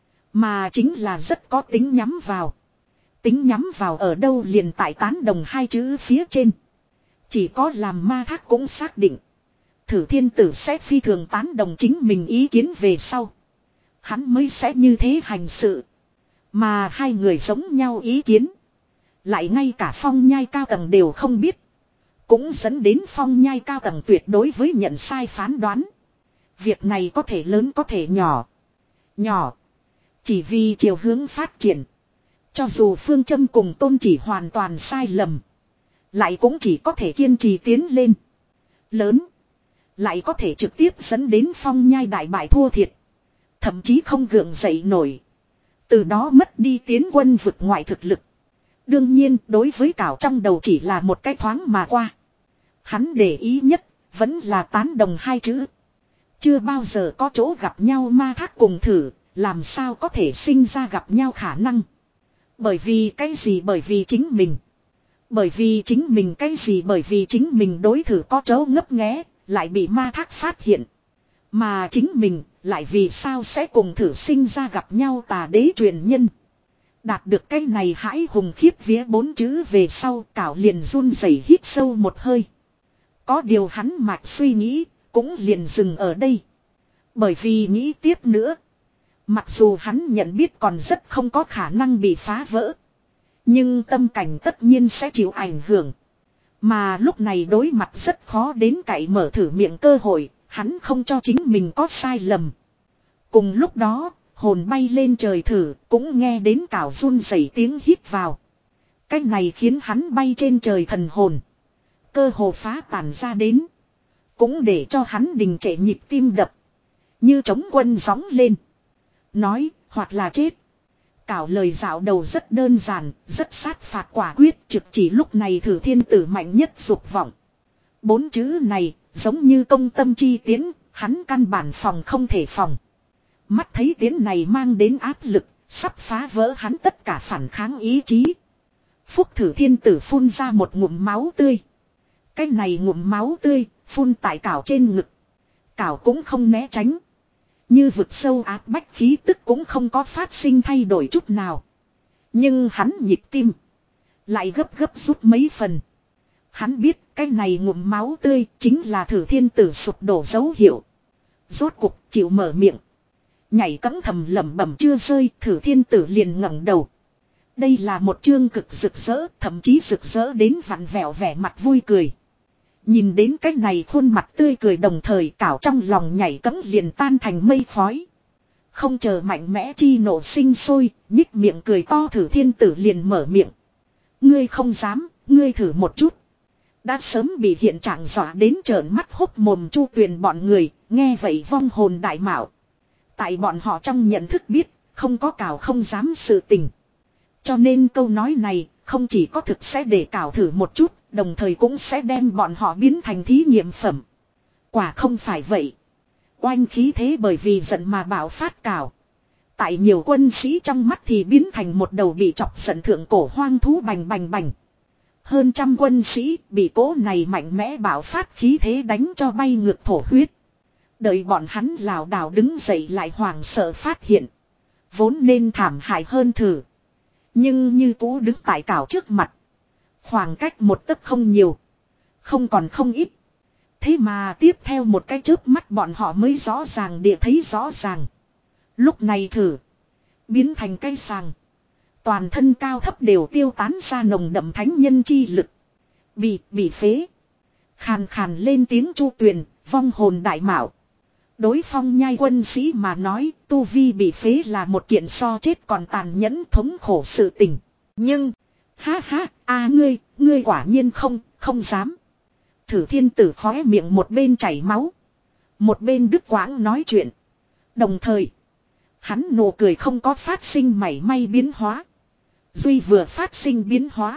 Mà chính là rất có tính nhắm vào. Tính nhắm vào ở đâu liền tại tán đồng hai chữ phía trên. Chỉ có làm ma thác cũng xác định. Thử thiên tử sẽ phi thường tán đồng chính mình ý kiến về sau. Hắn mới sẽ như thế hành sự. Mà hai người giống nhau ý kiến. Lại ngay cả phong nhai cao tầng đều không biết. Cũng dẫn đến phong nhai cao tầng tuyệt đối với nhận sai phán đoán. Việc này có thể lớn có thể nhỏ. Nhỏ. Chỉ vì chiều hướng phát triển. Cho dù phương châm cùng tôn chỉ hoàn toàn sai lầm. Lại cũng chỉ có thể kiên trì tiến lên. Lớn. Lại có thể trực tiếp dẫn đến phong nhai đại bại thua thiệt. Thậm chí không gượng dậy nổi. Từ đó mất đi tiến quân vực ngoại thực lực. Đương nhiên đối với Cảo trong đầu chỉ là một cái thoáng mà qua. Hắn để ý nhất vẫn là tán đồng hai chữ. Chưa bao giờ có chỗ gặp nhau ma thác cùng thử. Làm sao có thể sinh ra gặp nhau khả năng. Bởi vì cái gì bởi vì chính mình. Bởi vì chính mình cái gì bởi vì chính mình đối thử có chỗ ngấp nghé. Lại bị ma thác phát hiện. Mà chính mình lại vì sao sẽ cùng thử sinh ra gặp nhau tà đế truyền nhân. Đạt được cái này hãi hùng khiếp vía bốn chữ về sau Cảo liền run rẩy hít sâu một hơi. Có điều hắn mạch suy nghĩ cũng liền dừng ở đây. Bởi vì nghĩ tiếp nữa. Mặc dù hắn nhận biết còn rất không có khả năng bị phá vỡ. Nhưng tâm cảnh tất nhiên sẽ chịu ảnh hưởng. Mà lúc này đối mặt rất khó đến cậy mở thử miệng cơ hội, hắn không cho chính mình có sai lầm. Cùng lúc đó, hồn bay lên trời thử, cũng nghe đến cào run rẩy tiếng hít vào. Cái này khiến hắn bay trên trời thần hồn. Cơ hồ phá tàn ra đến. Cũng để cho hắn đình trệ nhịp tim đập. Như trống quân gióng lên. Nói, hoặc là chết. Cảo lời dạo đầu rất đơn giản, rất sát phạt quả quyết, trực chỉ lúc này thử thiên tử mạnh nhất dục vọng. Bốn chữ này, giống như công tâm chi tiến, hắn căn bản phòng không thể phòng. Mắt thấy tiến này mang đến áp lực, sắp phá vỡ hắn tất cả phản kháng ý chí. Phúc thử thiên tử phun ra một ngụm máu tươi. Cái này ngụm máu tươi, phun tại cảo trên ngực. Cảo cũng không né tránh. Như vực sâu áp bách khí tức cũng không có phát sinh thay đổi chút nào. Nhưng hắn nhịp tim. Lại gấp gấp rút mấy phần. Hắn biết cái này ngụm máu tươi chính là thử thiên tử sụp đổ dấu hiệu. Rốt cục chịu mở miệng. Nhảy cẫng thầm lẩm bẩm chưa rơi, thử thiên tử liền ngẩng đầu. Đây là một chương cực rực rỡ, thậm chí rực rỡ đến vặn vẹo vẻ mặt vui cười. Nhìn đến cái này khuôn mặt tươi cười đồng thời cảo trong lòng nhảy cẫng liền tan thành mây khói. Không chờ mạnh mẽ chi nộ sinh sôi, nhích miệng cười to thử thiên tử liền mở miệng. Ngươi không dám, ngươi thử một chút. Đã sớm bị hiện trạng dọa đến trợn mắt hốc mồm Chu Tuyền bọn người, nghe vậy vong hồn đại mạo. Tại bọn họ trong nhận thức biết, không có cảo không dám sự tình. Cho nên câu nói này, không chỉ có thực sẽ để cảo thử một chút, đồng thời cũng sẽ đem bọn họ biến thành thí nghiệm phẩm. Quả không phải vậy. Oanh khí thế bởi vì giận mà bạo phát cảo. Tại nhiều quân sĩ trong mắt thì biến thành một đầu bị chọc giận thượng cổ hoang thú bành bành bành. Hơn trăm quân sĩ bị cỗ này mạnh mẽ bạo phát khí thế đánh cho bay ngược thổ huyết. Đợi bọn hắn lảo đảo đứng dậy lại hoảng sợ phát hiện. Vốn nên thảm hại hơn thử. Nhưng như cũ đứng tại cảo trước mặt. Khoảng cách một tấc không nhiều. Không còn không ít. Thế mà tiếp theo một cái chớp mắt bọn họ mới rõ ràng địa thấy rõ ràng. Lúc này thử. Biến thành cây sàng. Toàn thân cao thấp đều tiêu tán ra nồng đậm thánh nhân chi lực. Bị, bị phế. Khàn khàn lên tiếng Chu Tuyền, vong hồn đại mạo. Đối phong nhai quân sĩ mà nói tu vi bị phế là một kiện so chết còn tàn nhẫn thống khổ sự tình. Nhưng, ha ha, a ngươi, ngươi quả nhiên không, không dám. Thử thiên tử khóe miệng một bên chảy máu. Một bên đứt quãng nói chuyện. Đồng thời, hắn nụ cười không có phát sinh mảy may biến hóa. Duy vừa phát sinh biến hóa.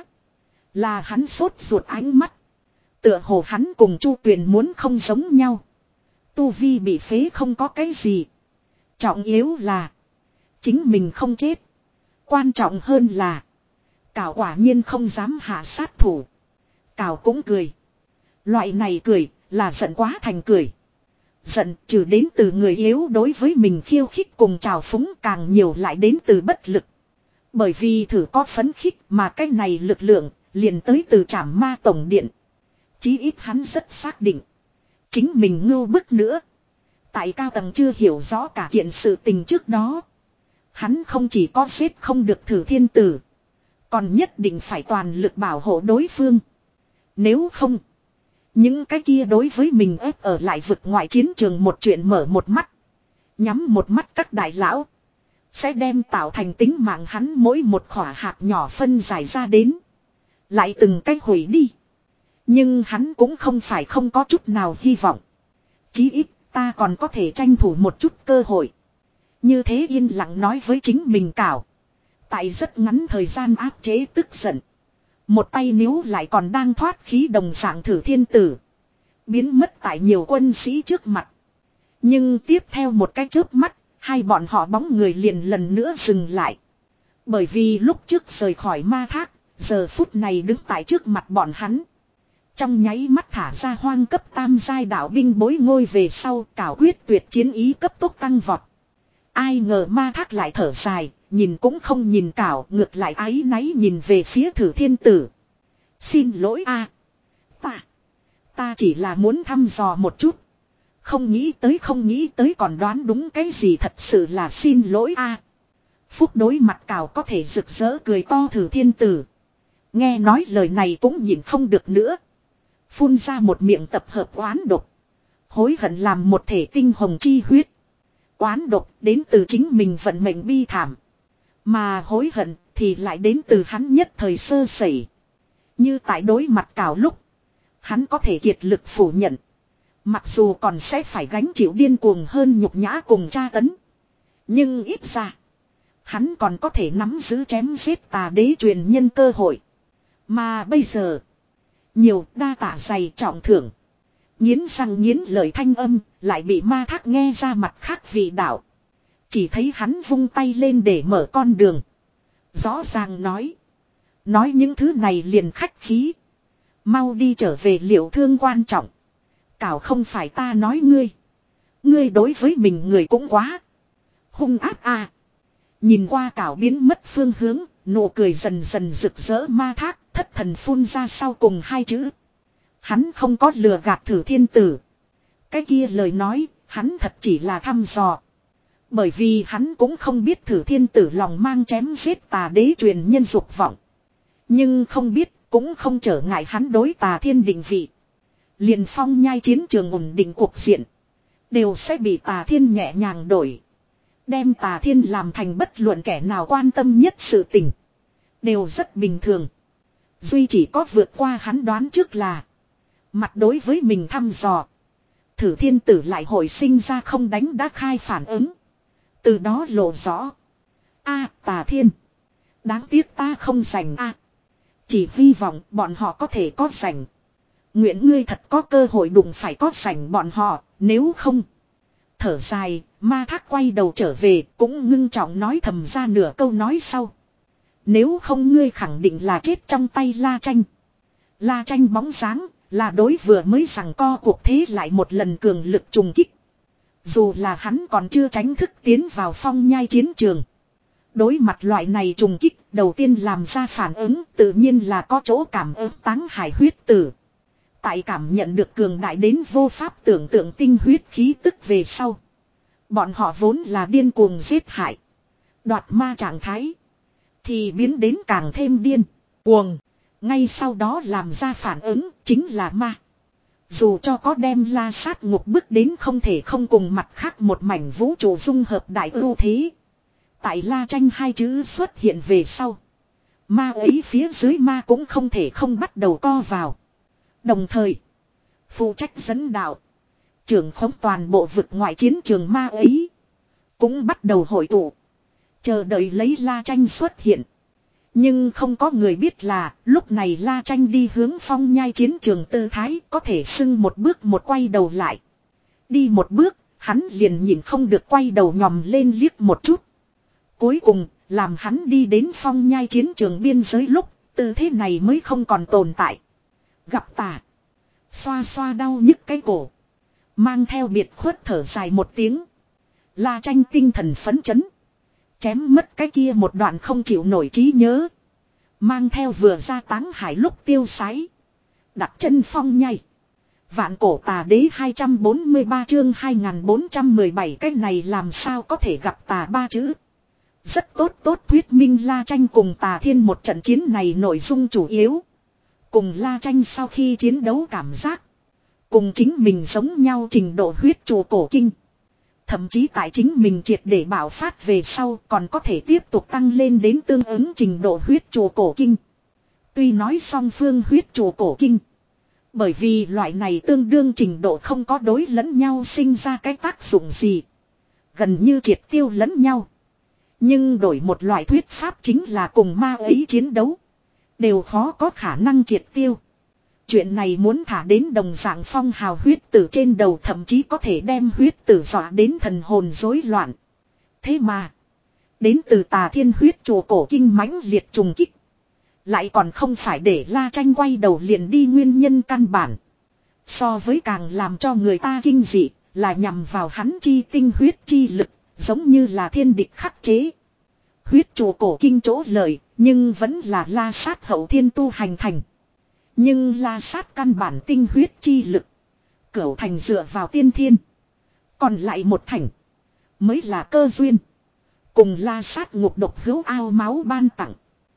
Là hắn sốt ruột ánh mắt. Tựa hồ hắn cùng Chu Tuyền muốn không giống nhau. Tu vi bị phế không có cái gì. Trọng yếu là. Chính mình không chết. Quan trọng hơn là. Cảo quả nhiên không dám hạ sát thủ. Cảo cũng cười. Loại này cười là giận quá thành cười. Giận trừ đến từ người yếu đối với mình khiêu khích cùng trào phúng càng nhiều lại đến từ bất lực. Bởi vì thử có phấn khích mà cái này lực lượng liền tới từ Trảm Ma Tổng Điện. Chí ít hắn rất xác định. Chính mình ngưu bức nữa. Tại cao tầng chưa hiểu rõ cả kiện sự tình trước đó. Hắn không chỉ có giết không được thử thiên tử. Còn nhất định phải toàn lực bảo hộ đối phương. Nếu không. Những cái kia đối với mình ép ở lại vực ngoại chiến trường một chuyện mở một mắt. Nhắm một mắt các đại lão. Sẽ đem tạo thành tính mạng hắn mỗi một khỏa hạt nhỏ phân giải ra đến. Lại từng cách hủy đi. Nhưng hắn cũng không phải không có chút nào hy vọng. Chí ít ta còn có thể tranh thủ một chút cơ hội. Như thế yên lặng nói với chính mình cảo. Tại rất ngắn thời gian áp chế tức giận. Một tay níu lại còn đang thoát khí đồng dạng thử thiên tử. Biến mất tại nhiều quân sĩ trước mặt. Nhưng tiếp theo một cái chớp mắt. Hai bọn họ bóng người liền lần nữa dừng lại. Bởi vì lúc trước rời khỏi ma thác. Giờ phút này đứng tại trước mặt bọn hắn. Trong nháy mắt thả ra hoang cấp tam giai đạo binh bối ngôi về sau cảo quyết tuyệt chiến ý cấp tốc tăng vọt. Ai ngờ ma thác lại thở dài, nhìn cũng không nhìn cảo ngược lại áy náy nhìn về phía thử thiên tử. Xin lỗi a, Ta, ta chỉ là muốn thăm dò một chút. Không nghĩ tới không nghĩ tới còn đoán đúng cái gì thật sự là xin lỗi a. Phúc đối mặt cào có thể rực rỡ cười to Thử Thiên Tử. Nghe nói lời này cũng nhịn không được nữa. Phun ra một miệng tập hợp oán độc. Hối hận làm một thể tinh hồng chi huyết. Oán độc đến từ chính mình vận mệnh bi thảm. Mà hối hận thì lại đến từ hắn nhất thời sơ sẩy. Như tại đối mặt cào lúc. Hắn có thể kiệt lực phủ nhận. Mặc dù còn sẽ phải gánh chịu điên cuồng hơn nhục nhã cùng tra tấn. Nhưng ít ra. Hắn còn có thể nắm giữ chém giết tà đế truyền nhân cơ hội. Mà bây giờ. Nhiều đa tạ dày trọng thưởng. Nghiến răng nghiến lời thanh âm. Lại bị ma thác nghe ra mặt khác vị đạo. Chỉ thấy hắn vung tay lên để mở con đường. Rõ ràng nói. Nói những thứ này liền khách khí. Mau đi trở về liệu thương quan trọng. Cảo không phải ta nói ngươi. Ngươi đối với mình người cũng quá hung ác à. Nhìn qua cảo biến mất phương hướng. Nụ cười dần dần rực rỡ ma thác. Thất thần phun ra sau cùng hai chữ. Hắn không có lừa gạt Thử Thiên Tử. Cái kia lời nói. Hắn thật chỉ là thăm dò. Bởi vì hắn cũng không biết Thử Thiên Tử lòng mang chém giết tà đế truyền nhân dục vọng. Nhưng không biết cũng không trở ngại hắn đối tà thiên định vị. Liền phong nhai chiến trường ổn định cuộc diện. Đều sẽ bị tà thiên nhẹ nhàng đổi. Đem tà thiên làm thành bất luận kẻ nào quan tâm nhất sự tình. Đều rất bình thường. Duy chỉ có vượt qua hắn đoán trước là. Mặt đối với mình thăm dò. Thử Thiên Tử lại hồi sinh ra không đánh đã khai phản ứng. Từ đó lộ rõ. A tà thiên. Đáng tiếc ta không rảnh a. Chỉ hy vọng bọn họ có thể có rảnh. Nguyện ngươi thật có cơ hội đụng phải có rảnh bọn họ. Nếu không. Thở dài. Ma thác quay đầu trở về. Cũng ngưng trọng nói thầm ra nửa câu nói sau. Nếu không ngươi khẳng định là chết trong tay La Tranh. La Tranh bóng dáng. Là đối vừa mới rằng co cuộc thế lại một lần cường lực trùng kích. Dù là hắn còn chưa tránh thức tiến vào phong nhai chiến trường. Đối mặt loại này trùng kích đầu tiên làm ra phản ứng tự nhiên là có chỗ cảm ứng táng hải huyết tử. Tại cảm nhận được cường đại đến vô pháp tưởng tượng tinh huyết khí tức về sau. Bọn họ vốn là điên cuồng giết hại. Đoạt ma trạng thái. Thì biến đến càng thêm điên. Cuồng. Ngay sau đó làm ra phản ứng chính là ma. Dù cho có đem La Sát ngục bước đến không thể không cùng mặt khác một mảnh vũ trụ dung hợp đại ưu thế. Tại La Tranh hai chữ xuất hiện về sau. Ma ấy phía dưới ma cũng không thể không bắt đầu co vào. Đồng thời. Phụ trách dẫn đạo. Trưởng khống toàn bộ vực ngoại chiến trường ma ấy. Cũng bắt đầu hội tụ. Chờ đợi lấy La Tranh xuất hiện. Nhưng không có người biết là lúc này La Tranh đi hướng phong nhai chiến trường tư thái có thể xưng một bước một quay đầu lại. Đi một bước, hắn liền nhìn không được quay đầu nhòm lên liếc một chút. Cuối cùng, làm hắn đi đến phong nhai chiến trường biên giới lúc, tư thế này mới không còn tồn tại. Gặp tà. Xoa xoa đau nhức cái cổ. Mang theo biệt khuất thở dài một tiếng. La Tranh tinh thần phấn chấn. Chém mất cái kia một đoạn không chịu nổi trí nhớ. Mang theo vừa ra táng hải lúc tiêu sái. Đặt chân phong nhai. Vạn cổ tà đế hai trăm bốn mươi ba chương hai nghìn bốn trăm mười bảy cái này làm sao có thể gặp tà ba chữ. Rất tốt tốt thuyết minh La Tranh cùng tà thiên một trận chiến này nội dung chủ yếu. Cùng La Tranh sau khi chiến đấu cảm giác. Cùng chính mình giống nhau trình độ huyết chùa cổ kinh. Thậm chí tại chính mình triệt để bảo phát về sau còn có thể tiếp tục tăng lên đến tương ứng trình độ huyết chùa cổ kinh. Tuy nói song phương huyết chùa cổ kinh. Bởi vì loại này tương đương trình độ không có đối lẫn nhau sinh ra cái tác dụng gì. Gần như triệt tiêu lẫn nhau. Nhưng đổi một loại thuyết pháp chính là cùng ma ấy chiến đấu. Đều khó có khả năng triệt tiêu. Chuyện này muốn thả đến đồng dạng phong hào huyết tử trên đầu thậm chí có thể đem huyết tử dọa đến thần hồn rối loạn. Thế mà. Đến từ tà thiên huyết chùa cổ kinh mãnh liệt trùng kích. Lại còn không phải để La Tranh quay đầu liền đi nguyên nhân căn bản. So với càng làm cho người ta kinh dị là nhằm vào hắn chi tinh huyết chi lực. Giống như là thiên địch khắc chế. Huyết chùa cổ kinh chỗ lợi nhưng vẫn là La Sát hậu thiên tu hành thành. Nhưng La Sát căn bản tinh huyết chi lực. Cửu thành dựa vào tiên thiên. Còn lại một thành. Mới là cơ duyên. Cùng la sát ngục độc hữu ao máu ban tặng.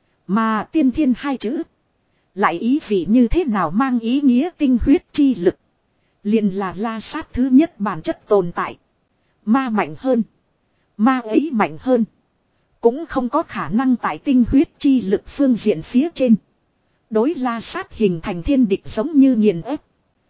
Mà tiên thiên hai chữ. Lại ý vị như thế nào mang ý nghĩa tinh huyết chi lực. Liền là la sát thứ nhất bản chất tồn tại. Ma mạnh hơn. Ma ấy mạnh hơn. Cũng không có khả năng tại tinh huyết chi lực phương diện phía trên. Đối la sát hình thành thiên địch giống như nghiền ép.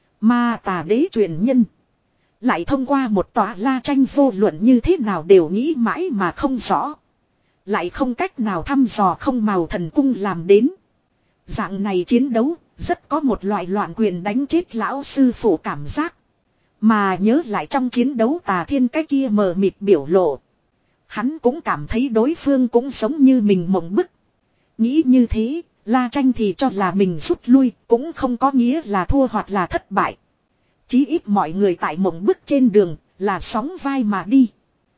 Ma tà đế truyền nhân. Lại thông qua một tòa la tranh vô luận như thế nào đều nghĩ mãi mà không rõ. Lại không cách nào thăm dò không màu thần cung làm đến. Dạng này chiến đấu rất có một loại loạn quyền đánh chết lão sư phụ cảm giác. Mà nhớ lại trong chiến đấu tà thiên cái kia mờ mịt biểu lộ. Hắn cũng cảm thấy đối phương cũng giống như mình mộng bức. Nghĩ như thế, la tranh thì cho là mình rút lui cũng không có nghĩa là thua hoặc là thất bại. Chí ít mọi người tại mộng bức trên đường là sóng vai mà đi.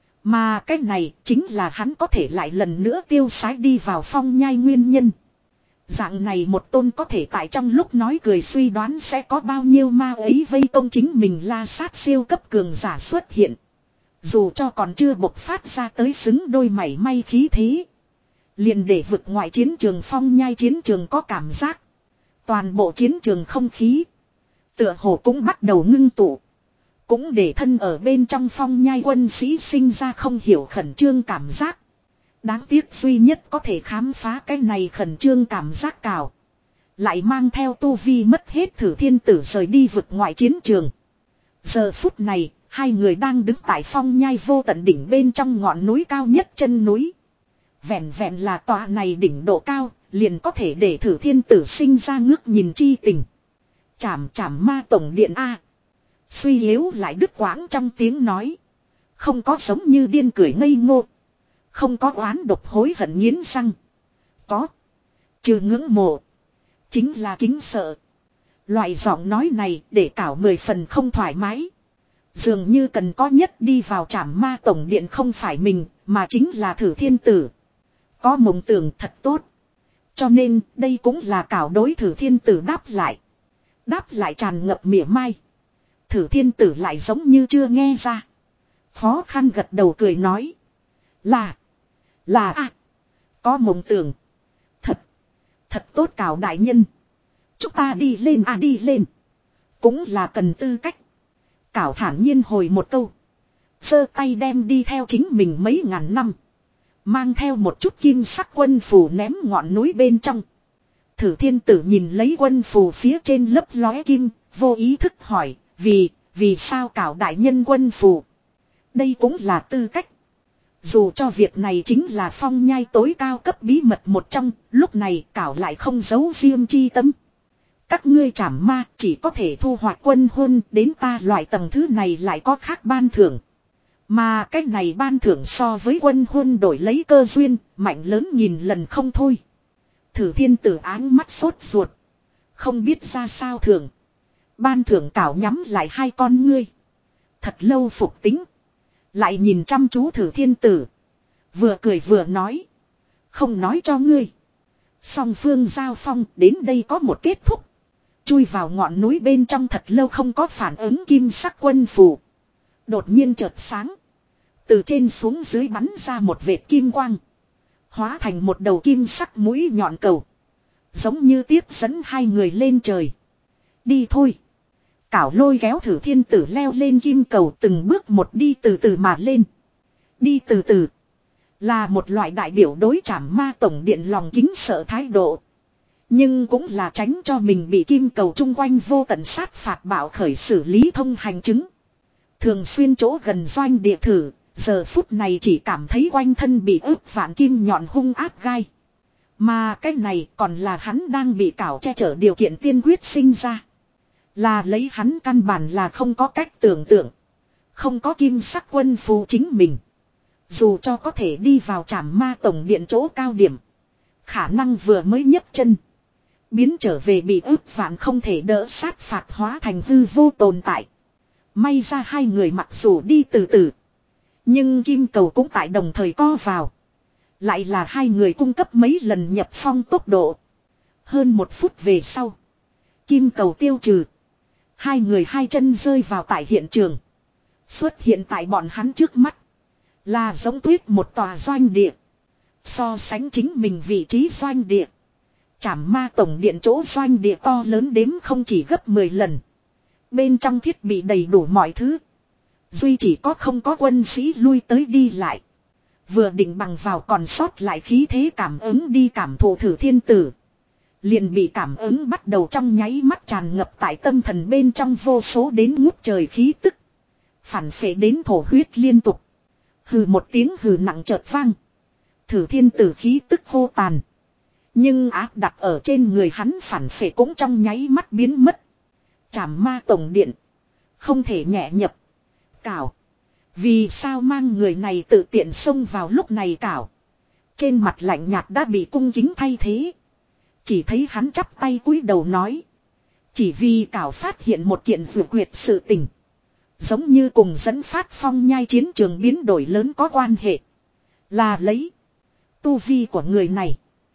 Mà cái này chính là hắn có thể lại lần nữa tiêu sái đi vào phong nhai nguyên nhân. Dạng này một tôn có thể tại trong lúc nói cười suy đoán sẽ có bao nhiêu ma ấy vây công chính mình la sát siêu cấp cường giả xuất hiện. Dù cho còn chưa bộc phát ra tới xứng đôi mảy may khí thế. Liền để vực ngoại chiến trường phong nhai chiến trường có cảm giác. Toàn bộ chiến trường không khí. Tựa hồ cũng bắt đầu ngưng tụ. Cũng để thân ở bên trong phong nhai quân sĩ sinh ra không hiểu khẩn trương cảm giác. Đáng tiếc duy nhất có thể khám phá cái này khẩn trương cảm giác cào. Lại mang theo tu vi mất hết Thử Thiên Tử rời đi vực ngoại chiến trường. Giờ phút này, hai người đang đứng tại phong nhai vô tận đỉnh bên trong ngọn núi cao nhất chân núi. Vẹn vẹn là tòa này đỉnh độ cao, liền có thể để Thử Thiên Tử sinh ra ngước nhìn chi tình. Chảm chảm ma tổng điện A. Suy yếu lại đứt quãng trong tiếng nói. Không có giống như điên cười ngây ngô. Không có oán độc hối hận nghiến răng. Có. Trừ ngưỡng mộ. Chính là kính sợ. Loại giọng nói này để cảo mười phần không thoải mái. Dường như cần có nhất đi vào trảm ma tổng điện không phải mình, mà chính là Thử Thiên Tử. Có mộng tưởng thật tốt. Cho nên đây cũng là cảo đối Thử Thiên Tử đáp lại. Đáp lại tràn ngập mỉa mai. Thử Thiên Tử lại giống như chưa nghe ra. Khó khăn gật đầu cười nói. Là. Là à. Có mộng tưởng. Thật. Thật tốt cảo đại nhân. Chúng ta đi lên à đi lên. Cũng là cần tư cách. Cảo thản nhiên hồi một câu. Sơ tay đem đi theo chính mình mấy ngàn năm. Mang theo một chút kim sắc quân phù ném ngọn núi bên trong. Thử Thiên Tử nhìn lấy quân phù phía trên lấp lóe kim. Vô ý thức hỏi. Vì, vì sao cảo đại nhân quân phù. Đây cũng là tư cách. Dù cho việc này chính là phong nhai tối cao cấp bí mật một trong. Lúc này cảo lại không giấu riêng chi tâm. Các ngươi trảm ma chỉ có thể thu hoạch quân hôn. Đến ta loại tầng thứ này lại có khác ban thưởng. Mà cái này ban thưởng so với quân hôn đổi lấy cơ duyên. Mạnh lớn nghìn lần không thôi. Thử Thiên Tử áng mắt sốt ruột. Không biết ra sao thưởng. Ban thưởng cảo nhắm lại hai con ngươi. Thật lâu phục tính. Lại nhìn chăm chú Thử Thiên Tử. Vừa cười vừa nói. Không nói cho ngươi. Song phương giao phong đến đây có một kết thúc. Chui vào ngọn núi bên trong thật lâu không có phản ứng kim sắc quân phù. Đột nhiên chợt sáng. Từ trên xuống dưới bắn ra một vệt kim quang. Hóa thành một đầu kim sắc mũi nhọn cầu. Giống như tiếp dẫn hai người lên trời. Đi thôi. Cảo lôi kéo Thử Thiên Tử leo lên kim cầu từng bước một đi từ từ mà lên. Đi từ từ. Là một loại đại biểu đối trảm ma tổng điện lòng kính sợ thái độ. Nhưng cũng là tránh cho mình bị kim cầu chung quanh vô tận sát phạt bạo khởi xử lý thông hành chứng. Thường xuyên chỗ gần doanh địa thử. Giờ phút này chỉ cảm thấy quanh thân bị ướp vạn kim nhọn hung áp gai. Mà cái này còn là hắn đang bị cảo che chở điều kiện tiên quyết sinh ra. Là lấy hắn căn bản là không có cách tưởng tượng. Không có kim sắc quân phù chính mình. Dù cho có thể đi vào trảm ma tổng điện chỗ cao điểm. Khả năng vừa mới nhấc chân. Biến trở về bị ướp vạn không thể đỡ sát phạt hóa thành hư vô tồn tại. May ra hai người mặc dù đi từ từ. Nhưng kim cầu cũng tại đồng thời co vào. Lại là hai người cung cấp mấy lần nhập phong tốc độ. Hơn một phút về sau. Kim cầu tiêu trừ. Hai người hai chân rơi vào tại hiện trường. Xuất hiện tại bọn hắn trước mắt. Là giống tuyết một tòa doanh địa. So sánh chính mình vị trí doanh địa. Trảm ma tổng điện chỗ doanh địa to lớn đếm không chỉ gấp mười lần. Bên trong thiết bị đầy đủ mọi thứ. Duy chỉ có không có quân sĩ lui tới đi lại. Vừa định bằng vào còn sót lại khí thế cảm ứng đi cảm thụ thử thiên tử. Liền bị cảm ứng bắt đầu trong nháy mắt tràn ngập tại tâm thần bên trong vô số đến ngút trời khí tức. Phản phệ đến thổ huyết liên tục. Hừ một tiếng hừ nặng chợt vang. Thử thiên tử khí tức hô tàn. Nhưng áp đặt ở trên người hắn phản phệ cũng trong nháy mắt biến mất. Trảm ma tổng điện. Không thể nhẹ nhập. Cảo. Vì sao mang người này tự tiện xông vào lúc này cảo. Trên mặt lạnh nhạt đã bị cung kính thay thế. Chỉ thấy hắn chắp tay cúi đầu nói. Chỉ vì cảo phát hiện một kiện vượt quyệt sự tình. Giống như cùng dẫn phát phong nhai chiến trường biến đổi lớn có quan hệ. Là lấy. Tu vi của người này.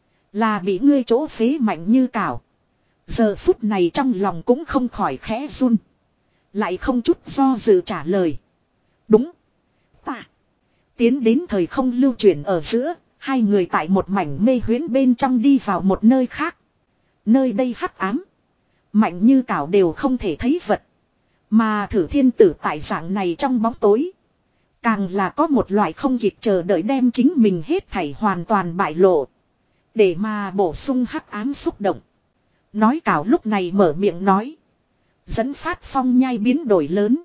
Là bị ngươi chỗ phế mạnh như cảo. Giờ phút này trong lòng cũng không khỏi khẽ run. Lại không chút do dự trả lời. Đúng. Ta. Tiến đến thời không lưu chuyển ở giữa. Hai người tại một mảnh mê huyễn bên trong đi vào một nơi khác. Nơi đây hắc ám. Mạnh như cảo đều không thể thấy vật. Mà thử thiên tử tại dạng này trong bóng tối. Càng là có một loại không kịp chờ đợi đem chính mình hết thảy hoàn toàn bại lộ. Để mà bổ sung hắc ám xúc động. Nói cảo lúc này mở miệng nói. Dẫn phát phong nhai biến đổi lớn.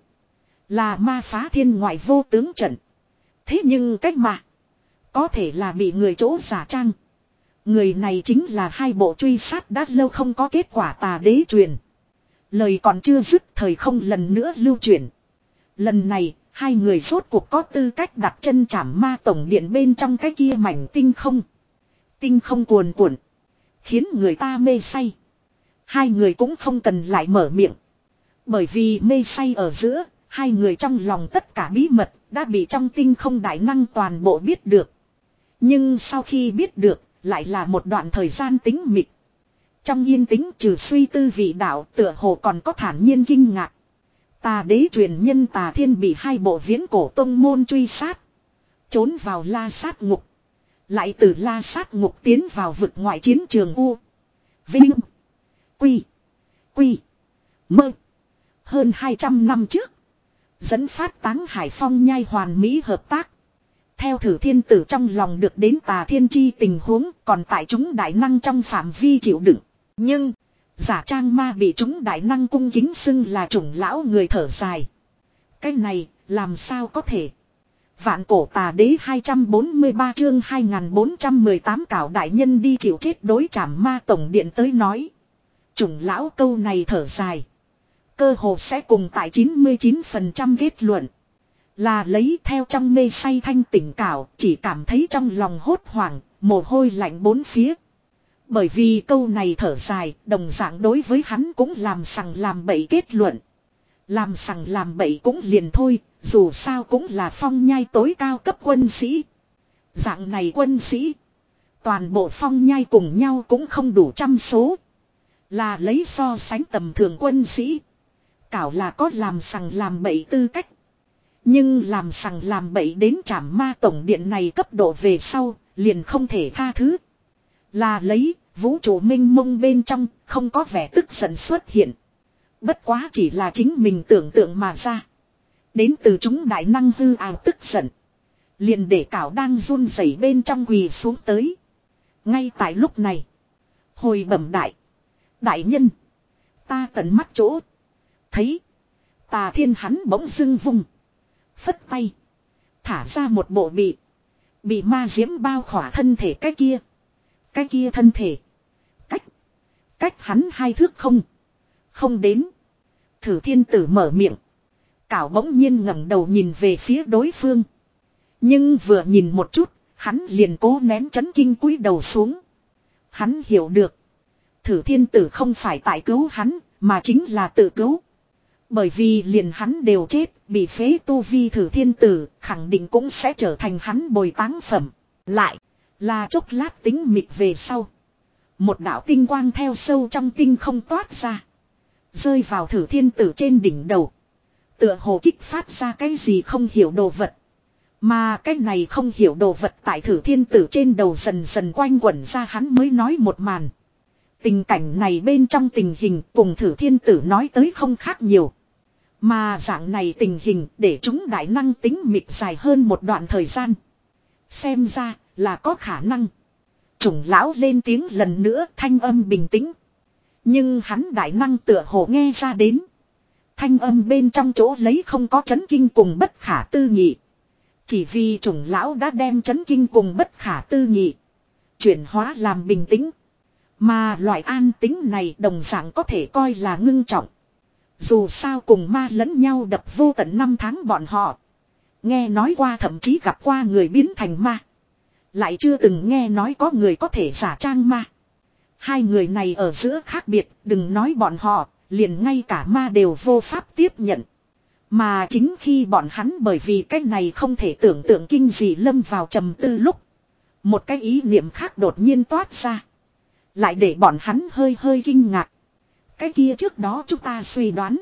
Là ma phá thiên ngoại vô tướng trận. Thế nhưng cách mà. Có thể là bị người chỗ giả trang. Người này chính là hai bộ truy sát đã lâu không có kết quả tà đế truyền. Lời còn chưa dứt thời không lần nữa lưu chuyển. Lần này, hai người rốt cuộc có tư cách đặt chân trảm ma tổng điện bên trong cái kia mảnh tinh không. Tinh không cuồn cuộn. Khiến người ta mê say. Hai người cũng không cần lại mở miệng. Bởi vì mê say ở giữa, hai người trong lòng tất cả bí mật đã bị trong tinh không đại năng toàn bộ biết được. Nhưng sau khi biết được, lại là một đoạn thời gian tĩnh mịch. Trong yên tĩnh trừ suy tư vị đạo tựa hồ còn có thản nhiên kinh ngạc. Tà đế truyền nhân Tà Thiên bị hai bộ viễn cổ tông môn truy sát. Trốn vào La Sát Ngục. Lại từ La Sát Ngục tiến vào vực ngoại chiến trường U. Vinh. Quy. Quy. Mơ. Hơn hai trăm năm trước. Dẫn phát Táng Hải Phong nhai hoàn mỹ hợp tác. Theo thử thiên tử trong lòng được đến Tà Thiên chi tình huống còn tại chúng đại năng trong phạm vi chịu đựng. Nhưng, giả trang ma bị chúng đại năng cung kính xưng là chủng lão người thở dài. Cái này, làm sao có thể? Vạn cổ tà đế hai trăm bốn mươi ba chương hai nghìn bốn trăm mười tám cảo đại nhân đi chịu chết đối trảm ma tổng điện tới nói. Chủng lão câu này thở dài. Cơ hồ sẽ cùng tại chín mươi chín phần trăm kết luận. Là lấy theo trong mê say thanh tỉnh cảo, chỉ cảm thấy trong lòng hốt hoảng, mồ hôi lạnh bốn phía. Bởi vì câu này thở dài, đồng dạng đối với hắn cũng làm sằng làm bậy kết luận. Làm sằng làm bậy cũng liền thôi, dù sao cũng là phong nhai tối cao cấp quân sĩ. Dạng này quân sĩ, toàn bộ phong nhai cùng nhau cũng không đủ trăm số. Là lấy so sánh tầm thường quân sĩ. Cảo là có làm sằng làm bậy tư cách. Nhưng làm sằng làm bậy đến trảm ma tổng điện này cấp độ về sau, liền không thể tha thứ. Là lấy, vũ trụ minh mông bên trong, không có vẻ tức giận xuất hiện. Bất quá chỉ là chính mình tưởng tượng mà ra. Đến từ chúng đại năng hư ảo tức giận. Liền để cảo đang run rẩy bên trong quỳ xuống tới. Ngay tại lúc này. Hồi bẩm đại. Đại nhân. Ta tận mắt chỗ. Thấy. Tà Thiên hắn bỗng dưng vung. Phất tay. Thả ra một bộ bị. Bị ma diễm bao khỏa thân thể cái kia. Cái kia thân thể. Cách. Cách hắn hai thước không. Không đến. Thử thiên tử mở miệng. Cảo bỗng nhiên ngẩng đầu nhìn về phía đối phương. Nhưng vừa nhìn một chút. Hắn liền cố nén chấn kinh cúi đầu xuống. Hắn hiểu được. Thử thiên tử không phải tại cứu hắn. Mà chính là tự cứu. Bởi vì liền hắn đều chết. Bị phế tu vi thử thiên tử. Khẳng định cũng sẽ trở thành hắn bồi táng phẩm. Lại. Là chốc lát tính mịt về sau. Một đạo tinh quang theo sâu trong tinh không toát ra. Rơi vào thử thiên tử trên đỉnh đầu. Tựa hồ kích phát ra cái gì không hiểu đồ vật. Mà cái này không hiểu đồ vật tại Thử Thiên Tử trên đầu dần dần quanh quẩn ra, hắn mới nói một màn. Tình cảnh này bên trong tình hình cùng Thử Thiên Tử nói tới không khác nhiều. Mà dạng này tình hình để chúng đại năng tính mịt dài hơn một đoạn thời gian. Xem ra là có khả năng. Chủng lão lên tiếng lần nữa, thanh âm bình tĩnh. Nhưng hắn đại năng tựa hồ nghe ra đến. Thanh âm bên trong chỗ lấy không có chấn kinh cùng bất khả tư nghị. Chỉ vì chủng lão đã đem chấn kinh cùng bất khả tư nghị chuyển hóa làm bình tĩnh. Mà loại an tĩnh này đồng dạng có thể coi là ngưng trọng. Dù sao cùng ma lẫn nhau đập vô tận năm tháng bọn họ. Nghe nói qua thậm chí gặp qua người biến thành ma. Lại chưa từng nghe nói có người có thể giả trang ma. Hai người này ở giữa khác biệt, đừng nói bọn họ, liền ngay cả ma đều vô pháp tiếp nhận. Mà chính khi bọn hắn bởi vì cái này không thể tưởng tượng kinh gì lâm vào trầm tư lúc. Một cái ý niệm khác đột nhiên toát ra. Lại để bọn hắn hơi hơi kinh ngạc. Cái kia trước đó chúng ta suy đoán.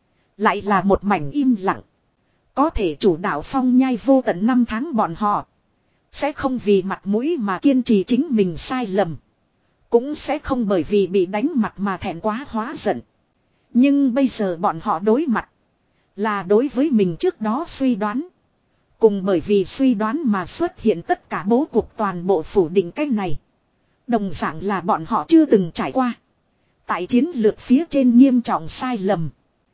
Lại là một mảnh im lặng. Có thể chủ đạo phong nhai vô tận năm tháng bọn họ. Sẽ không vì mặt mũi mà kiên trì chính mình sai lầm. Cũng sẽ không bởi vì bị đánh mặt mà thẹn quá hóa giận. Nhưng bây giờ bọn họ đối mặt. Là đối với mình trước đó suy đoán. Cùng bởi vì suy đoán mà xuất hiện tất cả bố cục toàn bộ phủ định cái này. Đồng dạng là bọn họ chưa từng trải qua. Tại chiến lược phía trên nghiêm trọng sai lầm.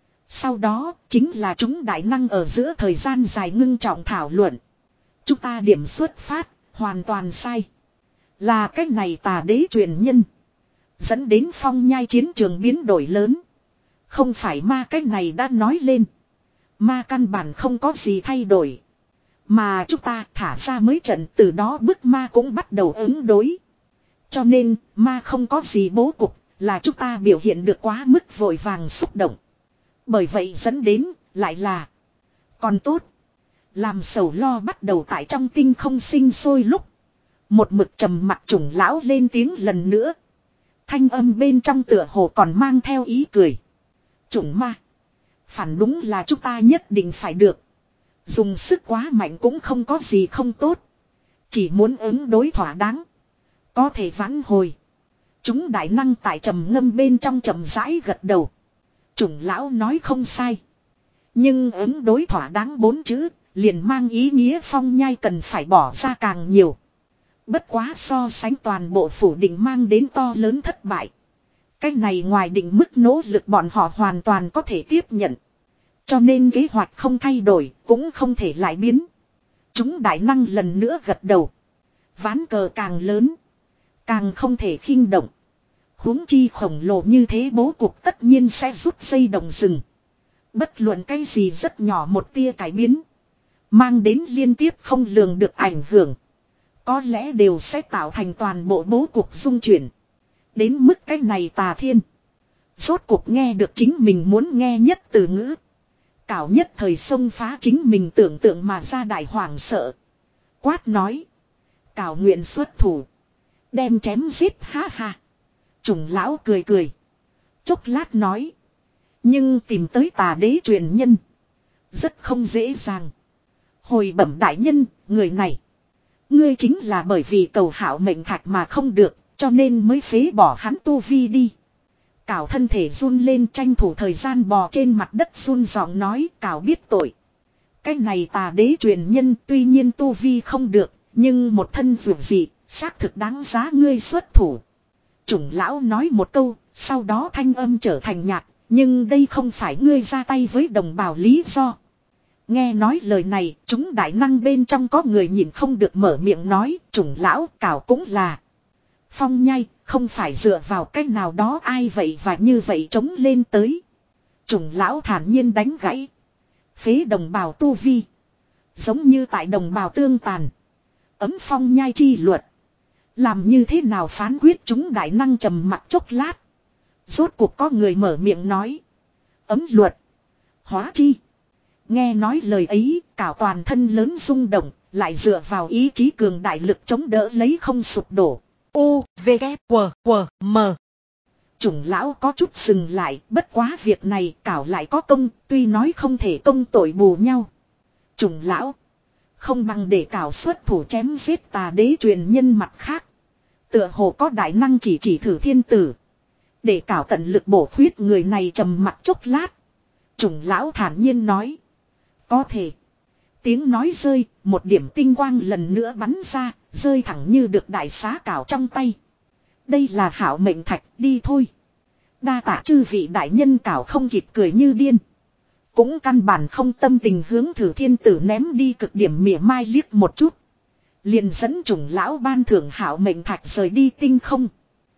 Sau đó chính là chúng đại năng ở giữa thời gian dài ngưng trọng thảo luận. Chúng ta điểm xuất phát hoàn toàn sai. Là cách này tà đế truyền nhân. Dẫn đến phong nhai chiến trường biến đổi lớn. Không phải ma cách này đã nói lên. Ma căn bản không có gì thay đổi. Mà chúng ta thả ra mới trận từ đó bức ma cũng bắt đầu ứng đối. Cho nên ma không có gì bố cục là chúng ta biểu hiện được quá mức vội vàng xúc động. Bởi vậy dẫn đến lại là còn tốt. Làm sầu lo bắt đầu tại trong tinh không sinh sôi lúc. Một mực trầm mặt chủng lão lên tiếng lần nữa. Thanh âm bên trong tựa hồ còn mang theo ý cười. Chủng ma. Phản đúng là chúng ta nhất định phải được. Dùng sức quá mạnh cũng không có gì không tốt. Chỉ muốn ứng đối thỏa đáng. Có thể vãn hồi. Chúng đại năng tại trầm ngâm bên trong trầm rãi gật đầu. Chủng lão nói không sai. Nhưng ứng đối thỏa đáng bốn chữ. Liền mang ý nghĩa phong nhai cần phải bỏ ra càng nhiều. Bất quá so sánh toàn bộ phủ định mang đến to lớn thất bại. Cái này ngoài định mức nỗ lực bọn họ hoàn toàn có thể tiếp nhận. Cho nên kế hoạch không thay đổi cũng không thể lại biến. Chúng đại năng lần nữa gật đầu. Ván cờ càng lớn. Càng không thể khinh động. Huống chi khổng lồ như thế bố cục tất nhiên sẽ rút dây động rừng. Bất luận cái gì rất nhỏ một tia cải biến. Mang đến liên tiếp không lường được ảnh hưởng. Có lẽ đều sẽ tạo thành toàn bộ bố cục dung chuyển. Đến mức cái này Tà Thiên. Rốt cuộc nghe được chính mình muốn nghe nhất từ ngữ. Cảo nhất thời xông phá chính mình tưởng tượng mà ra đại hoảng sợ. Quát nói. Cảo nguyện xuất thủ. Đem chém giết ha ha. Chủng lão cười cười. Chốc lát nói. Nhưng tìm tới tà đế truyền nhân. Rất không dễ dàng. Hồi bẩm đại nhân, người này. Ngươi chính là bởi vì cầu hảo mệnh thạch mà không được, cho nên mới phế bỏ hắn tu vi đi. Cảo thân thể run lên tranh thủ thời gian bò trên mặt đất run giọng nói Cảo biết tội. Cái này tà đế truyền nhân tuy nhiên tu vi không được, nhưng một thân vượt dị, xác thực đáng giá ngươi xuất thủ. Chủng lão nói một câu, sau đó thanh âm trở thành nhạc, nhưng đây không phải ngươi ra tay với đồng bào lý do. Nghe nói lời này, chúng đại năng bên trong có người nhìn không được mở miệng nói, chủng lão Cảo cũng là. Phong nhai, không phải dựa vào cách nào đó ai vậy và như vậy chống lên tới. Chủng lão thản nhiên đánh gãy. Phế đồng bào tu vi. Giống như tại đồng bào tương tàn. Ấm phong nhai chi luật. Làm như thế nào phán quyết chúng đại năng trầm mặt chốc lát. Rốt cuộc có người mở miệng nói. Ấm luật. Hóa chi. Nghe nói lời ấy, Cảo toàn thân lớn rung động, lại dựa vào ý chí cường đại lực chống đỡ lấy không sụp đổ. U, V, K, W, W, M. Chủng lão có chút dừng lại, bất quá việc này Cảo lại có công, tuy nói không thể công tội bù nhau. Chủng lão, Không bằng để cảo xuất thủ chém giết tà đế truyền nhân mặt khác. Tựa hồ có đại năng chỉ chỉ thử thiên tử. Để cảo tận lực bổ khuyết người này trầm mặt chốc lát. Chủng lão thản nhiên nói. Có thể. Tiếng nói rơi, một điểm tinh quang lần nữa bắn ra, rơi thẳng như được đại xá cảo trong tay. Đây là hảo mệnh thạch, đi thôi. Đa tạ chư vị đại nhân cảo không kịp cười như điên. Cũng căn bản không tâm tình hướng thử thiên tử ném đi cực điểm mỉa mai liếc một chút. Liền dẫn chủng lão ban thưởng hảo mệnh thạch rời đi tinh không.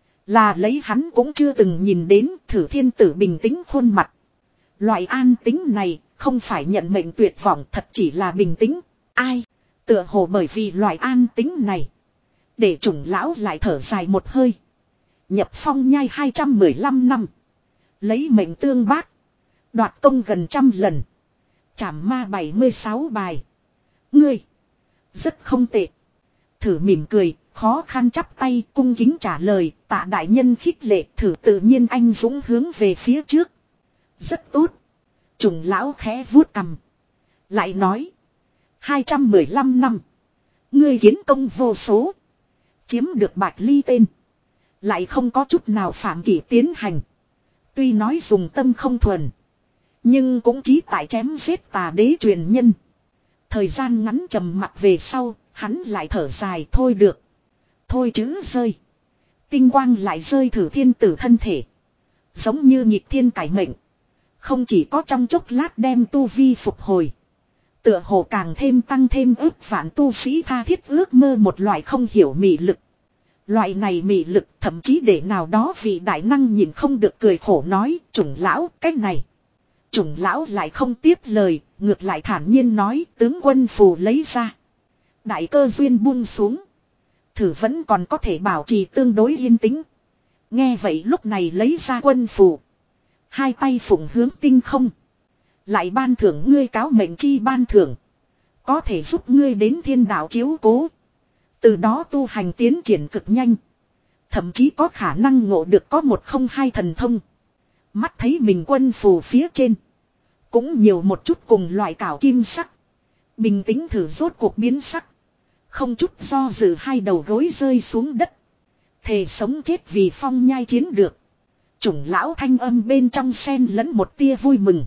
Là lấy hắn cũng chưa từng nhìn đến thử thiên tử bình tĩnh khuôn mặt. Loại an tính này không phải nhận mệnh tuyệt vọng, thật chỉ là bình tĩnh. Ai? Tựa hồ bởi vì loại an tính này. Để chủng lão lại thở dài một hơi. Nhập phong nhai hai trăm mười lăm năm. Lấy mệnh tương bác. Đoạt công gần trăm lần. Trảm ma bảy mươi sáu bài. Ngươi. Rất không tệ. Thử mỉm cười, khó khăn chắp tay cung kính trả lời. Tạ đại nhân khích lệ, thử tự nhiên anh dũng hướng về phía trước. Rất tốt. Chủng lão khẽ vuốt cằm. Lại nói. hai trăm mười lăm năm. Ngươi kiến công vô số. Chiếm được Bạch Ly tên. Lại không có chút nào phạm kỷ tiến hành. Tuy nói dùng tâm không thuần. Nhưng cũng chí tại chém giết tà đế truyền nhân. Thời gian ngắn trầm mặc về sau. Hắn lại thở dài thôi được. Thôi chứ rơi. Tinh quang lại rơi thử thiên tử thân thể. Giống như nhịp thiên cải mệnh. Không chỉ có trong chốc lát đem tu vi phục hồi. Tựa hồ càng thêm tăng thêm ước vạn tu sĩ tha thiết ước mơ một loại không hiểu mị lực. Loại này mị lực thậm chí để nào đó vị đại năng nhìn không được cười khổ nói chủng lão cách này. Chủng lão lại không tiếp lời, ngược lại thản nhiên nói tướng quân phù lấy ra. Đại cơ duyên buông xuống. Thử vẫn còn có thể bảo trì tương đối yên tĩnh. Nghe vậy lúc này lấy ra quân phù. Hai tay phụng hướng tinh không. Lại ban thưởng ngươi cáo mệnh chi ban thưởng. Có thể giúp ngươi đến thiên đạo chiếu cố. Từ đó tu hành tiến triển cực nhanh. Thậm chí có khả năng ngộ được có một không hai thần thông. Mắt thấy mình quân phù phía trên. Cũng nhiều một chút cùng loại cảo kim sắc. Bình tĩnh thử rốt cuộc biến sắc. Không chút do dự hai đầu gối rơi xuống đất. Thề sống chết vì phong nhai chiến được. Chủng lão thanh âm bên trong xen lẫn một tia vui mừng.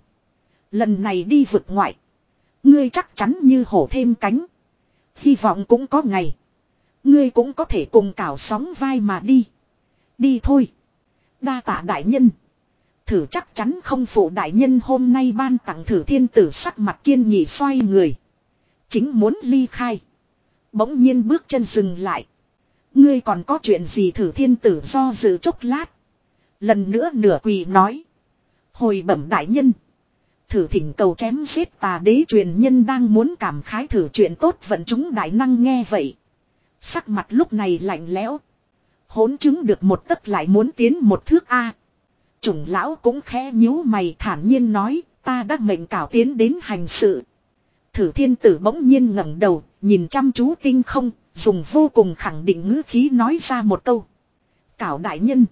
Lần này đi vực ngoại. Ngươi chắc chắn như hổ thêm cánh. Hy vọng cũng có ngày. Ngươi cũng có thể cùng cảo sóng vai mà đi. Đi thôi. Đa tạ đại nhân. Thử chắc chắn không phụ đại nhân hôm nay ban tặng thử thiên tử sắc mặt kiên nghị xoay người. Chính muốn ly khai. Bỗng nhiên bước chân dừng lại. Ngươi còn có chuyện gì thử thiên tử do dự chốc lát. Lần nữa nửa quỳ nói. Hồi bẩm đại nhân. Thử thỉnh cầu chém giết tà đế truyền nhân đang muốn cảm khái thử chuyện tốt vận chúng đại năng nghe vậy. Sắc mặt lúc này lạnh lẽo. Hỗn chứng được một tấc lại muốn tiến một thước A. Chủng lão cũng khẽ nhíu mày thản nhiên nói. Ta đã mệnh cảo tiến đến hành sự. Thử thiên tử bỗng nhiên ngẩng đầu. Nhìn chăm chú tinh không. Dùng vô cùng khẳng định ngữ khí nói ra một câu. Cảo đại nhân.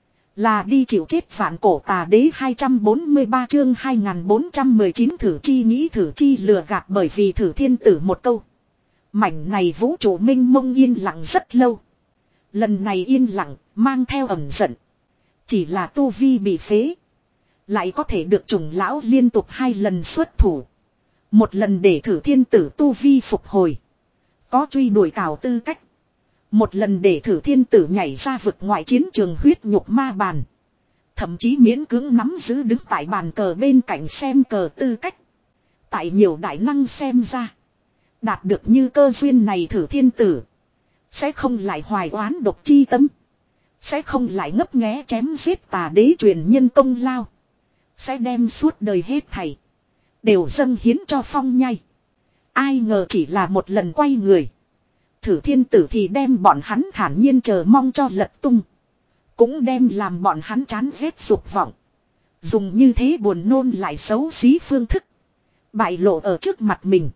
Là đi chịu chết vạn cổ tà đế hai trăm bốn mươi ba chương hai nghìn bốn trăm mười chín thử chi nghĩ thử chi lừa gạt bởi vì thử thiên tử một câu. Mảnh này vũ trụ minh mông yên lặng rất lâu. Lần này yên lặng mang theo ẩm giận. Chỉ là tu vi bị phế. Lại có thể được chủng lão liên tục hai lần xuất thủ. Một lần để thử thiên tử tu vi phục hồi. Có truy đuổi cào tư cách. Một lần để thử thiên tử nhảy ra vực ngoại chiến trường huyết nhục ma bàn. Thậm chí miễn cưỡng nắm giữ đứng tại bàn cờ bên cạnh xem cờ tư cách. Tại nhiều đại năng xem ra. Đạt được như cơ duyên này thử thiên tử. Sẽ không lại hoài oán độc chi tâm. Sẽ không lại ngấp nghé chém giết tà đế truyền nhân công lao. Sẽ đem suốt đời hết thảy. Đều dâng hiến cho phong nhai. Ai ngờ chỉ là một lần quay người. Thử thiên tử thì đem bọn hắn thản nhiên chờ mong cho lật tung. Cũng đem làm bọn hắn chán ghét dục vọng. Dùng như thế buồn nôn lại xấu xí phương thức. Bại lộ ở trước mặt mình.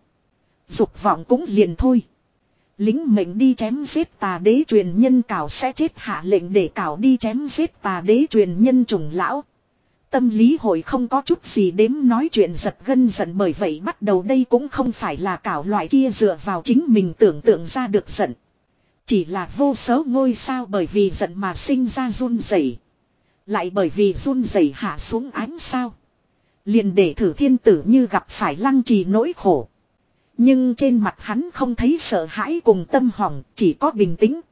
Dục vọng cũng liền thôi. Lính mệnh đi chém giết tà đế truyền nhân cảo sẽ chết hạ lệnh để cảo đi chém giết tà đế truyền nhân trùng lão. Tâm lý hội không có chút gì đếm nói chuyện giật gân giận, bởi vậy bắt đầu đây cũng không phải là cảo loại kia dựa vào chính mình tưởng tượng ra được giận. Chỉ là vô số ngôi sao bởi vì giận mà sinh ra run rẩy, lại bởi vì run rẩy hạ xuống ánh sao. Liền để Thử Thiên Tử như gặp phải Lăng Trì nỗi khổ. Nhưng trên mặt hắn không thấy sợ hãi cùng tâm hỏng, chỉ có bình tĩnh.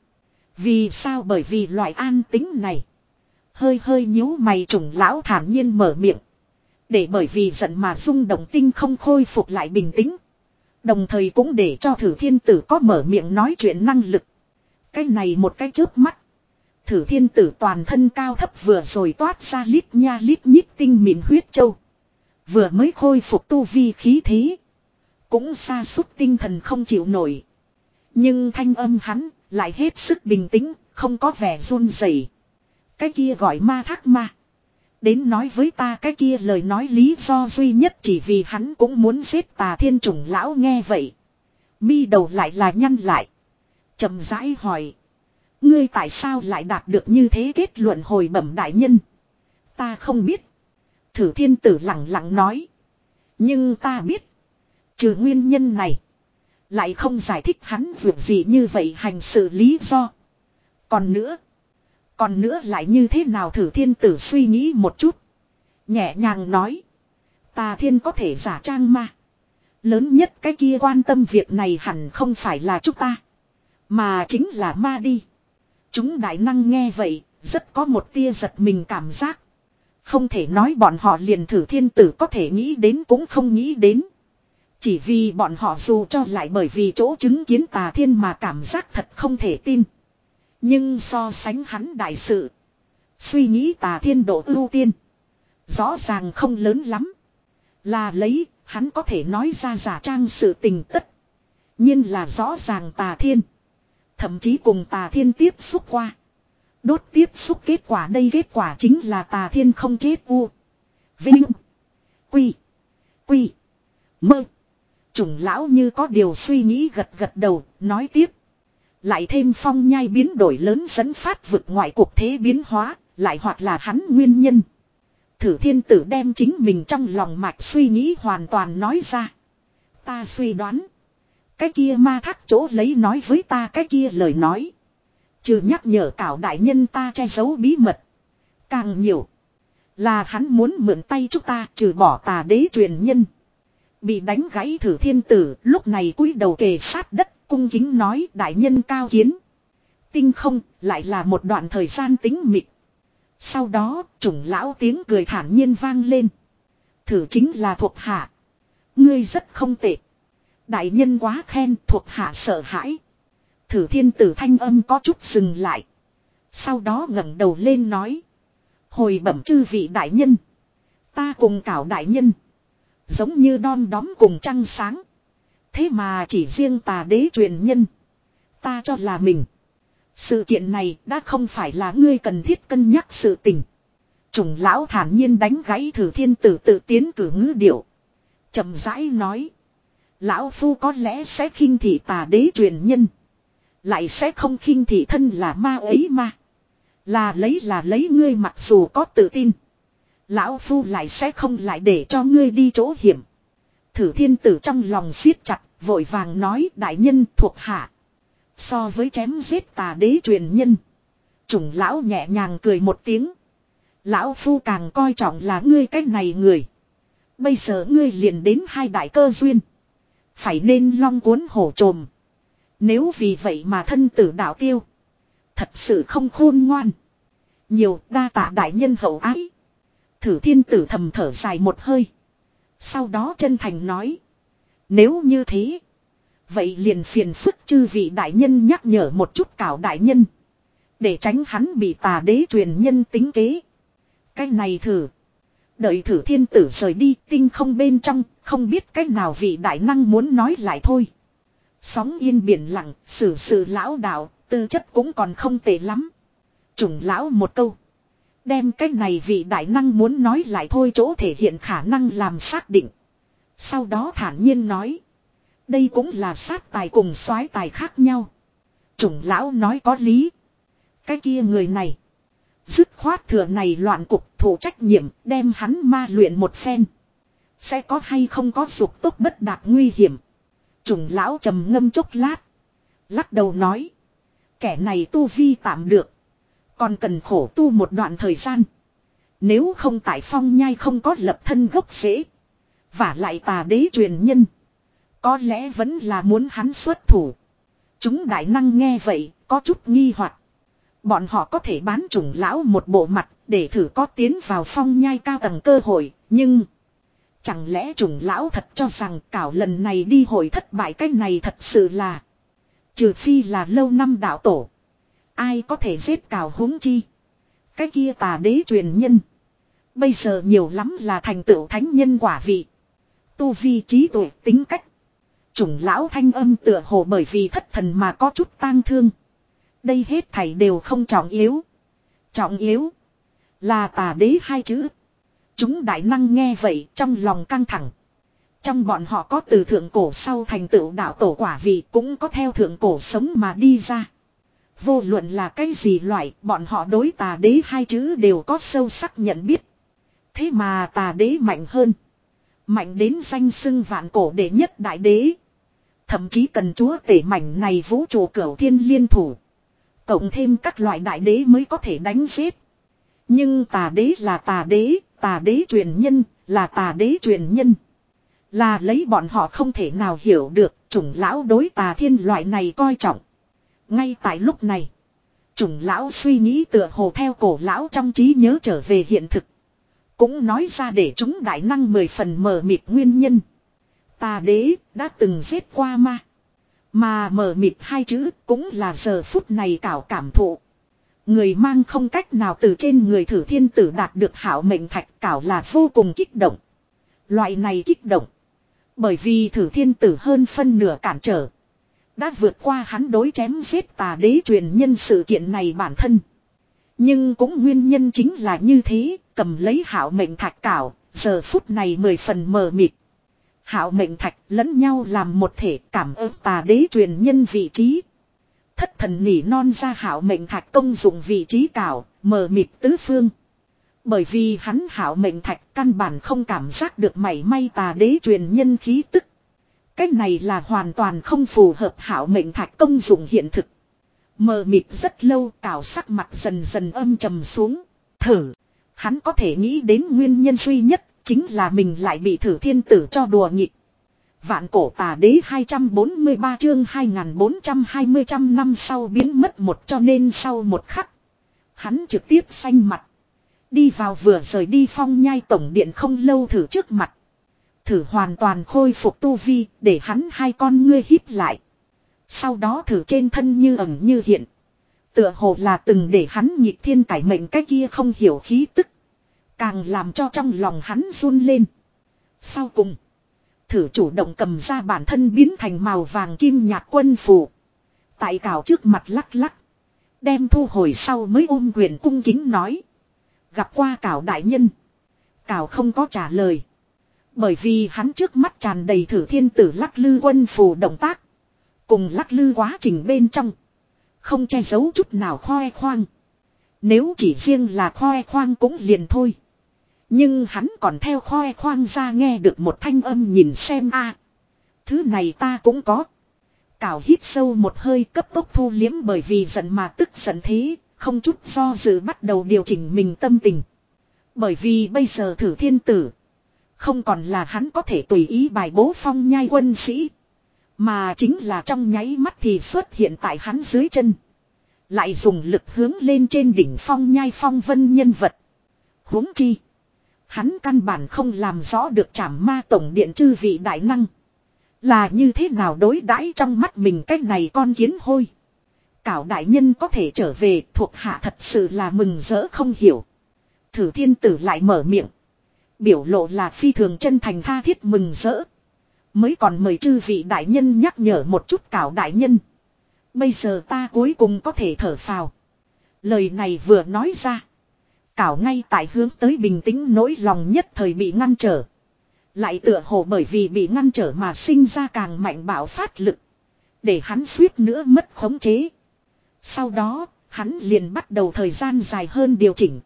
Vì sao? Bởi vì loại an tĩnh này. Hơi hơi nhíu mày Trùng lão thản nhiên mở miệng. Để bởi vì giận mà rung động tinh không khôi phục lại bình tĩnh. Đồng thời cũng để cho Thử Thiên Tử có mở miệng nói chuyện năng lực. Cái này một cái chớp mắt. Thử Thiên Tử toàn thân cao thấp vừa rồi toát ra lít nha lít nhít tinh mịn huyết châu. Vừa mới khôi phục tu vi khí thế. Cũng sa sút tinh thần không chịu nổi. Nhưng thanh âm hắn lại hết sức bình tĩnh, không có vẻ run rẩy. Cái kia gọi ma thác ma. Đến nói với ta cái kia lời nói lý do duy nhất chỉ vì hắn cũng muốn giết Tà Thiên. Chủng lão nghe vậy. Mi đầu lại là nhăn lại. Chậm rãi hỏi. Ngươi tại sao lại đạt được như thế kết luận? Hồi bẩm đại nhân. Ta không biết. Thử Thiên Tử lặng lặng nói. Nhưng ta biết. Trừ nguyên nhân này. Lại không giải thích hắn việc gì như vậy hành sự lý do. Còn nữa. Còn nữa lại như thế nào? Thử Thiên Tử suy nghĩ một chút. Nhẹ nhàng nói. Tà Thiên có thể giả trang ma. Lớn nhất cái kia quan tâm việc này hẳn không phải là chúng ta. Mà chính là ma đi. Chúng đại năng nghe vậy. Rất có một tia giật mình cảm giác. Không thể nói bọn họ liền Thử Thiên Tử có thể nghĩ đến cũng không nghĩ đến. Chỉ vì bọn họ dù cho lại bởi vì chỗ chứng kiến Tà Thiên mà cảm giác thật không thể tin. Nhưng so sánh hắn đại sự. Suy nghĩ Tà Thiên độ ưu tiên. Rõ ràng không lớn lắm. Là lấy hắn có thể nói ra giả trang sự tình tất. Nhưng là rõ ràng Tà Thiên. Thậm chí cùng Tà Thiên tiếp xúc qua. Đốt tiếp xúc kết quả đây kết quả chính là Tà Thiên không chết u. Vinh. Quy. Quy. Mơ. Chủng lão như có điều suy nghĩ gật gật đầu, nói tiếp. Lại thêm phong nhai biến đổi lớn dẫn phát vực ngoại cuộc thế biến hóa, lại hoặc là hắn nguyên nhân. Thử Thiên Tử đem chính mình trong lòng mạch suy nghĩ hoàn toàn nói ra. Ta suy đoán. Cái kia ma thác chỗ lấy nói với ta cái kia lời nói. Trừ nhắc nhở cảo đại nhân ta che giấu bí mật. Càng nhiều. Là hắn muốn mượn tay chúng ta trừ bỏ Tà Đế truyền nhân. Bị đánh gãy Thử Thiên Tử lúc này cúi đầu kề sát đất cung kính nói đại nhân cao kiến. Tinh không lại là một đoạn thời gian tĩnh mịch. Sau đó Chủng lão tiếng cười thản nhiên vang lên. Thử chính là thuộc hạ. Ngươi rất không tệ. Đại nhân quá khen thuộc hạ sợ hãi. Thử Thiên Tử thanh âm có chút dừng lại. Sau đó ngẩng đầu lên nói. Hồi bẩm chư vị đại nhân. Ta cùng cảo đại nhân. Giống như đom đóm cùng trăng sáng. Thế mà chỉ riêng Tà Đế truyền nhân. Ta cho là mình. Sự kiện này đã không phải là ngươi cần thiết cân nhắc sự tình. Chủng lão thản nhiên đánh gãy Thử Thiên Tử tự tiến cử ngữ điệu. Chậm rãi nói. Lão phu có lẽ sẽ khinh thị Tà Đế truyền nhân. Lại sẽ không khinh thị thân là ma ấy ma. Là lấy là lấy ngươi mặc dù có tự tin. Lão phu lại sẽ không lại để cho ngươi đi chỗ hiểm. Thử Thiên Tử trong lòng siết chặt, vội vàng nói đại nhân thuộc hạ. So với chém giết Tà Đế truyền nhân. Chủng lão nhẹ nhàng cười một tiếng. Lão phu càng coi trọng là ngươi cách này người. Bây giờ ngươi liền đến hai đại cơ duyên. Phải nên long cuốn hổ trồm. Nếu vì vậy mà thân tử đạo tiêu. Thật sự không khôn ngoan. Nhiều đa tạ đại nhân hậu ái. Thử Thiên Tử thầm thở dài một hơi. Sau đó chân thành nói. Nếu như thế. Vậy liền phiền phức chư vị đại nhân nhắc nhở một chút cảo đại nhân. Để tránh hắn bị Tà Đế truyền nhân tính kế. Cái này thử. Đợi Thử Thiên Tử rời đi tinh không bên trong. Không biết cách nào vị đại năng muốn nói lại thôi. Sóng yên biển lặng. Xử sự lão đạo. Tư chất cũng còn không tệ lắm. Chủng lão một câu. Đem cái này vị đại năng muốn nói lại thôi chỗ thể hiện khả năng làm xác định. Sau đó thản nhiên nói. Đây cũng là sát tài cùng soái tài khác nhau. Chủng lão nói có lý. Cái kia người này. Dứt khoát thừa này loạn cục thủ trách nhiệm đem hắn ma luyện một phen. Sẽ có hay không có dục tốt bất đạt nguy hiểm. Trùng lão trầm ngâm chốc lát. Lắc đầu nói. Kẻ này tu vi tạm được. Còn cần khổ tu một đoạn thời gian. Nếu không tại phong nhai không có lập thân gốc rễ. Vả lại tà đế truyền nhân. Có lẽ vẫn là muốn hắn xuất thủ. Chúng đại năng nghe vậy có chút nghi hoặc. Bọn họ có thể bán trùng lão một bộ mặt để thử có tiến vào phong nhai cao tầng cơ hội. Nhưng chẳng lẽ trùng lão thật cho rằng cảo lần này đi hội thất bại cái này thật sự là. Trừ phi là lâu năm đạo tổ. Ai có thể giết cảo huống chi. Cái kia tà đế truyền nhân. Bây giờ nhiều lắm là thành tựu thánh nhân quả vị. Tu vi trí tuệ tính cách. Trùng lão thanh âm tựa hồ bởi vì thất thần mà có chút tang thương. Đây hết thảy đều không trọng yếu. Trọng yếu. Là tà đế hai chữ. Chúng đại năng nghe vậy trong lòng căng thẳng. Trong bọn họ có từ thượng cổ sau thành tựu đạo tổ quả vị cũng có theo thượng cổ sống mà đi ra. Vô luận là cái gì loại bọn họ đối tà đế hai chữ đều có sâu sắc nhận biết. Thế mà tà đế mạnh hơn. Mạnh đến danh xưng vạn cổ đệ nhất đại đế. Thậm chí cần chúa tể mảnh này vũ trụ cửu thiên liên thủ. Cộng thêm các loại đại đế mới có thể đánh giết. Nhưng tà đế là tà đế, tà đế truyền nhân, là tà đế truyền nhân. Là lấy bọn họ không thể nào hiểu được chủng lão đối tà thiên loại này coi trọng. Ngay tại lúc này, chủng lão suy nghĩ tựa hồ theo cổ lão trong trí nhớ trở về hiện thực. Cũng nói ra để chúng đại năng mười phần mờ mịt nguyên nhân. Tà đế đã từng giết qua ma. Mà mờ mịt hai chữ cũng là giờ phút này cảo cảm thụ. Người mang không cách nào từ trên người thử thiên tử đạt được hảo mệnh thạch cảo là vô cùng kích động. Loại này kích động. Bởi vì thử thiên tử hơn phân nửa cản trở. Đã vượt qua hắn đối chém giết tà đế truyền nhân sự kiện này bản thân. Nhưng cũng nguyên nhân chính là như thế, cầm lấy hảo mệnh thạch cảo, giờ phút này mười phần mờ mịt. Hảo mệnh thạch lẫn nhau làm một thể cảm ơn tà đế truyền nhân vị trí. Thất thần nỉ non ra hảo mệnh thạch công dụng vị trí cảo, mờ mịt tứ phương. Bởi vì hắn hảo mệnh thạch căn bản không cảm giác được mảy may tà đế truyền nhân khí tức. Cách này là hoàn toàn không phù hợp hảo mệnh thạch công dụng hiện thực. Mờ mịt rất lâu cảo sắc mặt dần dần âm trầm xuống. Thử. Hắn có thể nghĩ đến nguyên nhân duy nhất chính là mình lại bị thử thiên tử cho đùa nghịch. Vạn cổ tà đế hai trăm bốn mươi ba chương hai nghìn bốn trăm hai mươi trăm năm sau biến mất một cho nên sau một khắc. Hắn trực tiếp xanh mặt. Đi vào vừa rời đi phong nhai tổng điện không lâu thử trước mặt. Thử hoàn toàn khôi phục tu vi để hắn hai con ngươi híp lại. Sau đó thử trên thân như ẩn như hiện. Tựa hồ là từng để hắn nhịp thiên cải mệnh cái kia không hiểu khí tức. Càng làm cho trong lòng hắn run lên. Sau cùng. Thử chủ động cầm ra bản thân biến thành màu vàng kim nhạt quân phù. Tại cào trước mặt lắc lắc. Đem thu hồi sau mới ôm quyền cung kính nói. Gặp qua cào đại nhân. Cào không có trả lời. Bởi vì hắn trước mắt tràn đầy thử thiên tử lắc lư quân phù động tác. Cùng lắc lư quá trình bên trong. Không che giấu chút nào khoe khoang. Nếu chỉ riêng là khoe khoang cũng liền thôi. Nhưng hắn còn theo khoe khoang ra nghe được một thanh âm nhìn xem a thứ này ta cũng có. Cảo hít sâu một hơi cấp tốc thu liếm bởi vì giận mà tức giận thế. Không chút do dự bắt đầu điều chỉnh mình tâm tình. Bởi vì bây giờ thử thiên tử. Không còn là hắn có thể tùy ý bài bố phong nhai quân sĩ. Mà chính là trong nháy mắt thì xuất hiện tại hắn dưới chân. Lại dùng lực hướng lên trên đỉnh phong nhai phong vân nhân vật. Huống chi. Hắn căn bản không làm rõ được trảm ma tổng điện chư vị đại năng. Là như thế nào đối đãi trong mắt mình cái này con kiến hôi. Cảo đại nhân có thể trở về thuộc hạ thật sự là mừng rỡ không hiểu. Thử thiên tử lại mở miệng. Biểu lộ là phi thường chân thành tha thiết mừng rỡ. Mới còn mời chư vị đại nhân nhắc nhở một chút cảo đại nhân. Bây giờ ta cuối cùng có thể thở phào. Lời này vừa nói ra. Cảo ngay tại hướng tới bình tĩnh nỗi lòng nhất thời bị ngăn trở. Lại tựa hồ bởi vì bị ngăn trở mà sinh ra càng mạnh bạo phát lực. Để hắn suýt nữa mất khống chế. Sau đó, hắn liền bắt đầu thời gian dài hơn điều chỉnh.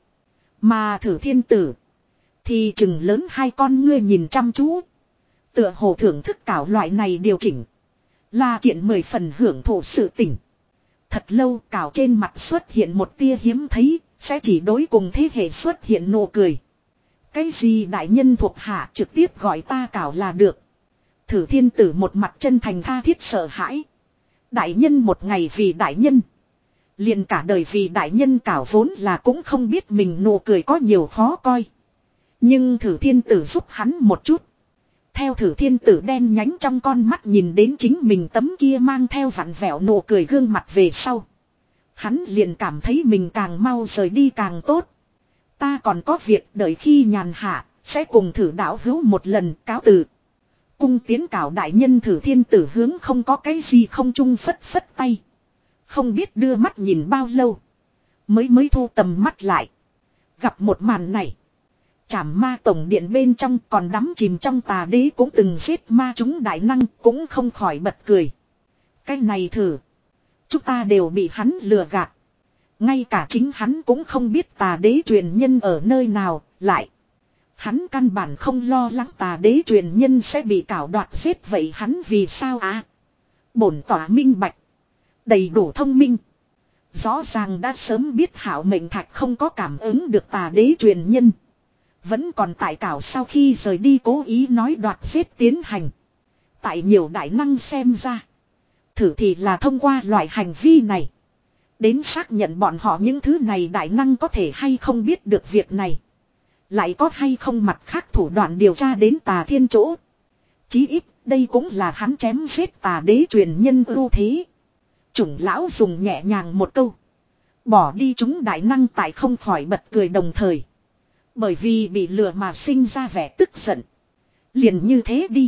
Mà Thử Thiên Tử thì chừng lớn hai con ngươi nhìn chăm chú. Tựa hồ thưởng thức cảo loại này điều chỉnh. Là kiện mười phần hưởng thụ sự tỉnh. Thật lâu cảo trên mặt xuất hiện một tia hiếm thấy, sẽ chỉ đối cùng thế hệ xuất hiện nụ cười. Cái gì đại nhân thuộc hạ trực tiếp gọi ta cảo là được. Thử Thiên Tử một mặt chân thành tha thiết sợ hãi. Đại nhân một ngày vì đại nhân. Liền cả đời vì đại nhân cảo vốn là cũng không biết mình nụ cười có nhiều khó coi. Nhưng Thử Thiên Tử giúp hắn một chút. Theo Thử Thiên Tử đen nhánh trong con mắt nhìn đến chính mình tấm kia mang theo vặn vẹo nụ cười gương mặt về sau. Hắn liền cảm thấy mình càng mau rời đi càng tốt. Ta còn có việc đợi khi nhàn hạ, sẽ cùng Thử đạo hữu một lần cáo từ. Cung tiến cảo đại nhân Thử Thiên Tử hướng không có cái gì không chung phất phất tay. Không biết đưa mắt nhìn bao lâu. Mới mới thu tầm mắt lại. Gặp một màn này. Trảm ma tổng điện bên trong còn đắm chìm trong tà đế cũng từng giết ma chúng đại năng cũng không khỏi bật cười. Cái này thử. Chúng ta đều bị hắn lừa gạt. Ngay cả chính hắn cũng không biết tà đế truyền nhân ở nơi nào, lại. Hắn căn bản không lo lắng tà đế truyền nhân sẽ bị cảo đoạt giết vậy hắn vì sao à? Bổn tỏa minh bạch. Đầy đủ thông minh. Rõ ràng đã sớm biết hảo mệnh thạch không có cảm ứng được tà đế truyền nhân. Vẫn còn tại cảo sau khi rời đi cố ý nói đoạt giết tiến hành. Tại nhiều đại năng xem ra. Thử thì là thông qua loại hành vi này. Đến xác nhận bọn họ những thứ này đại năng có thể hay không biết được việc này. Lại có hay không mặt khác thủ đoạn điều tra đến tà thiên chỗ. Chí ít đây cũng là hắn chém giết tà đế truyền nhân ưu thế. Chủng lão dùng nhẹ nhàng một câu. Bỏ đi chúng đại năng tại không khỏi bật cười đồng thời. Bởi vì bị lừa mà sinh ra vẻ tức giận. Liền như thế đi.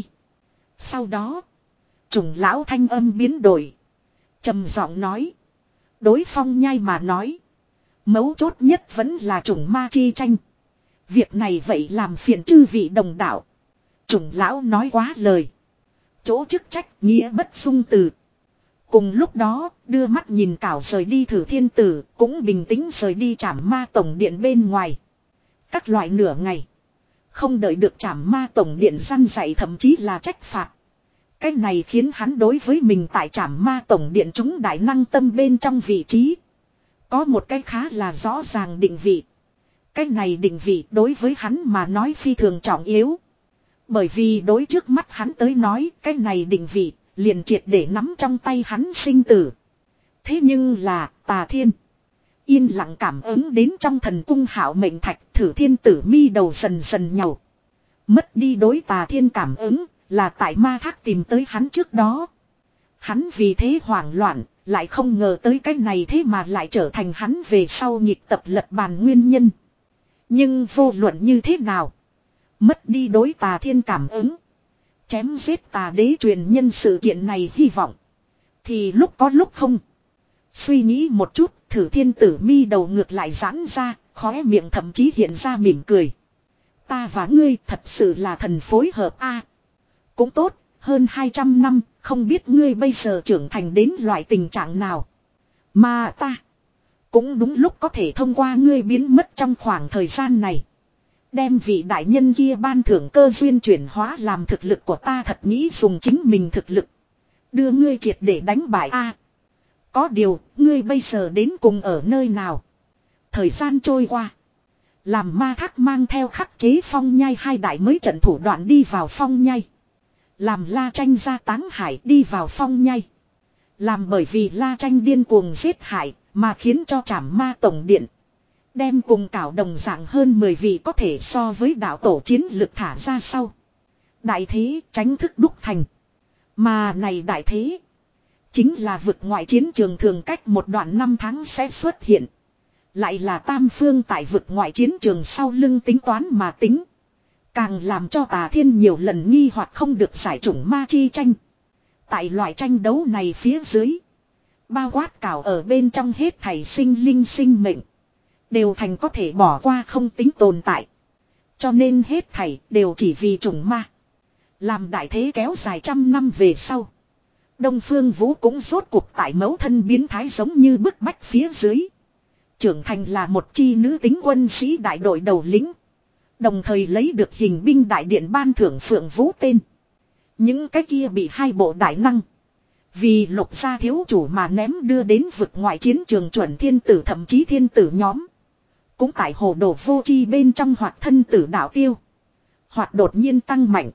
Sau đó. Chủng lão thanh âm biến đổi. Trầm giọng nói. Đối Phong Nhai mà nói. Mấu chốt nhất vẫn là chủng ma chi tranh. Việc này vậy làm phiền chư vị đồng đạo. Chủng lão nói quá lời. Chỗ chức trách nghĩa bất dung từ. Cùng lúc đó, đưa mắt nhìn cảo rời đi Thử Thiên Tử, cũng bình tĩnh rời đi Trảm Ma tổng điện bên ngoài. Các loại nửa ngày. Không đợi được Trảm Ma tổng điện săn dạy thậm chí là trách phạt. Cái này khiến hắn đối với mình tại Trảm Ma tổng điện chúng đại năng tâm bên trong vị trí. Có một cái khá là rõ ràng định vị. Cái này định vị đối với hắn mà nói phi thường trọng yếu. Bởi vì đối trước mắt hắn tới nói cái này định vị liền triệt để nắm trong tay hắn sinh tử. Thế nhưng là Tà Thiên. Yên lặng cảm ứng đến trong thần cung hảo mệnh thạch Thử Thiên Tử mi đầu dần dần nhàu. Mất đi đối Tà Thiên cảm ứng là tại ma thác tìm tới hắn trước đó. Hắn vì thế hoảng loạn, lại không ngờ tới cái này thế mà lại trở thành hắn về sau nhịp tập lật bàn nguyên nhân. Nhưng vô luận như thế nào, mất đi đối Tà Thiên cảm ứng, chém giết tà đế truyền nhân sự kiện này hy vọng, thì lúc có lúc không. Suy nghĩ một chút, Thử Thiên Tử mi đầu ngược lại giãn ra, khóe miệng thậm chí hiện ra mỉm cười. Ta và ngươi thật sự là thần phối hợp a. Cũng tốt, hơn hai trăm năm, không biết ngươi bây giờ trưởng thành đến loại tình trạng nào. Mà ta cũng đúng lúc có thể thông qua ngươi biến mất trong khoảng thời gian này. Đem vị đại nhân kia ban thưởng cơ duyên chuyển hóa làm thực lực của ta thật nghĩ dùng chính mình thực lực. Đưa ngươi triệt để đánh bại a. Có điều, ngươi bây giờ đến cùng ở nơi nào? Thời gian trôi qua. Làm ma thác mang theo khắc chế Phong Nhai hai đại mới trận thủ đoạn đi vào Phong Nhai. Làm La Tranh ra Táng Hải đi vào Phong Nhai. Làm bởi vì La Tranh điên cuồng giết hại mà khiến cho Trảm Ma tổng điện đem cùng cảo đồng dạng hơn mười vị có thể so với đạo tổ chiến lực thả ra sau. Đại thế tránh thức đúc thành. Mà này đại thế chính là vực ngoại chiến trường thường cách một đoạn năm tháng sẽ xuất hiện. Lại là tam phương tại vực ngoại chiến trường sau lưng tính toán mà tính. Càng làm cho Tà Thiên nhiều lần nghi hoặc không được giải chủng ma chi tranh. Tại loại tranh đấu này phía dưới, bao quát cảo ở bên trong hết thảy sinh linh sinh mệnh, đều thành có thể bỏ qua không tính tồn tại. Cho nên hết thảy đều chỉ vì chủng ma. Làm đại thế kéo dài trăm năm về sau, Đông Phương Vũ cũng rốt cuộc tại mẫu thân biến thái giống như bức bách phía dưới. Trưởng thành là một chi nữ tính quân sĩ đại đội đầu lĩnh. Đồng thời lấy được hình binh đại điện ban thưởng Phượng Vũ tên. Những cái kia bị hai bộ đại năng. Vì Lục gia thiếu chủ mà ném đưa đến vực ngoại chiến trường chuẩn thiên tử thậm chí thiên tử nhóm. Cũng tại hồ đồ vô chi bên trong hoạt thân tử đạo tiêu. Hoạt đột nhiên tăng mạnh.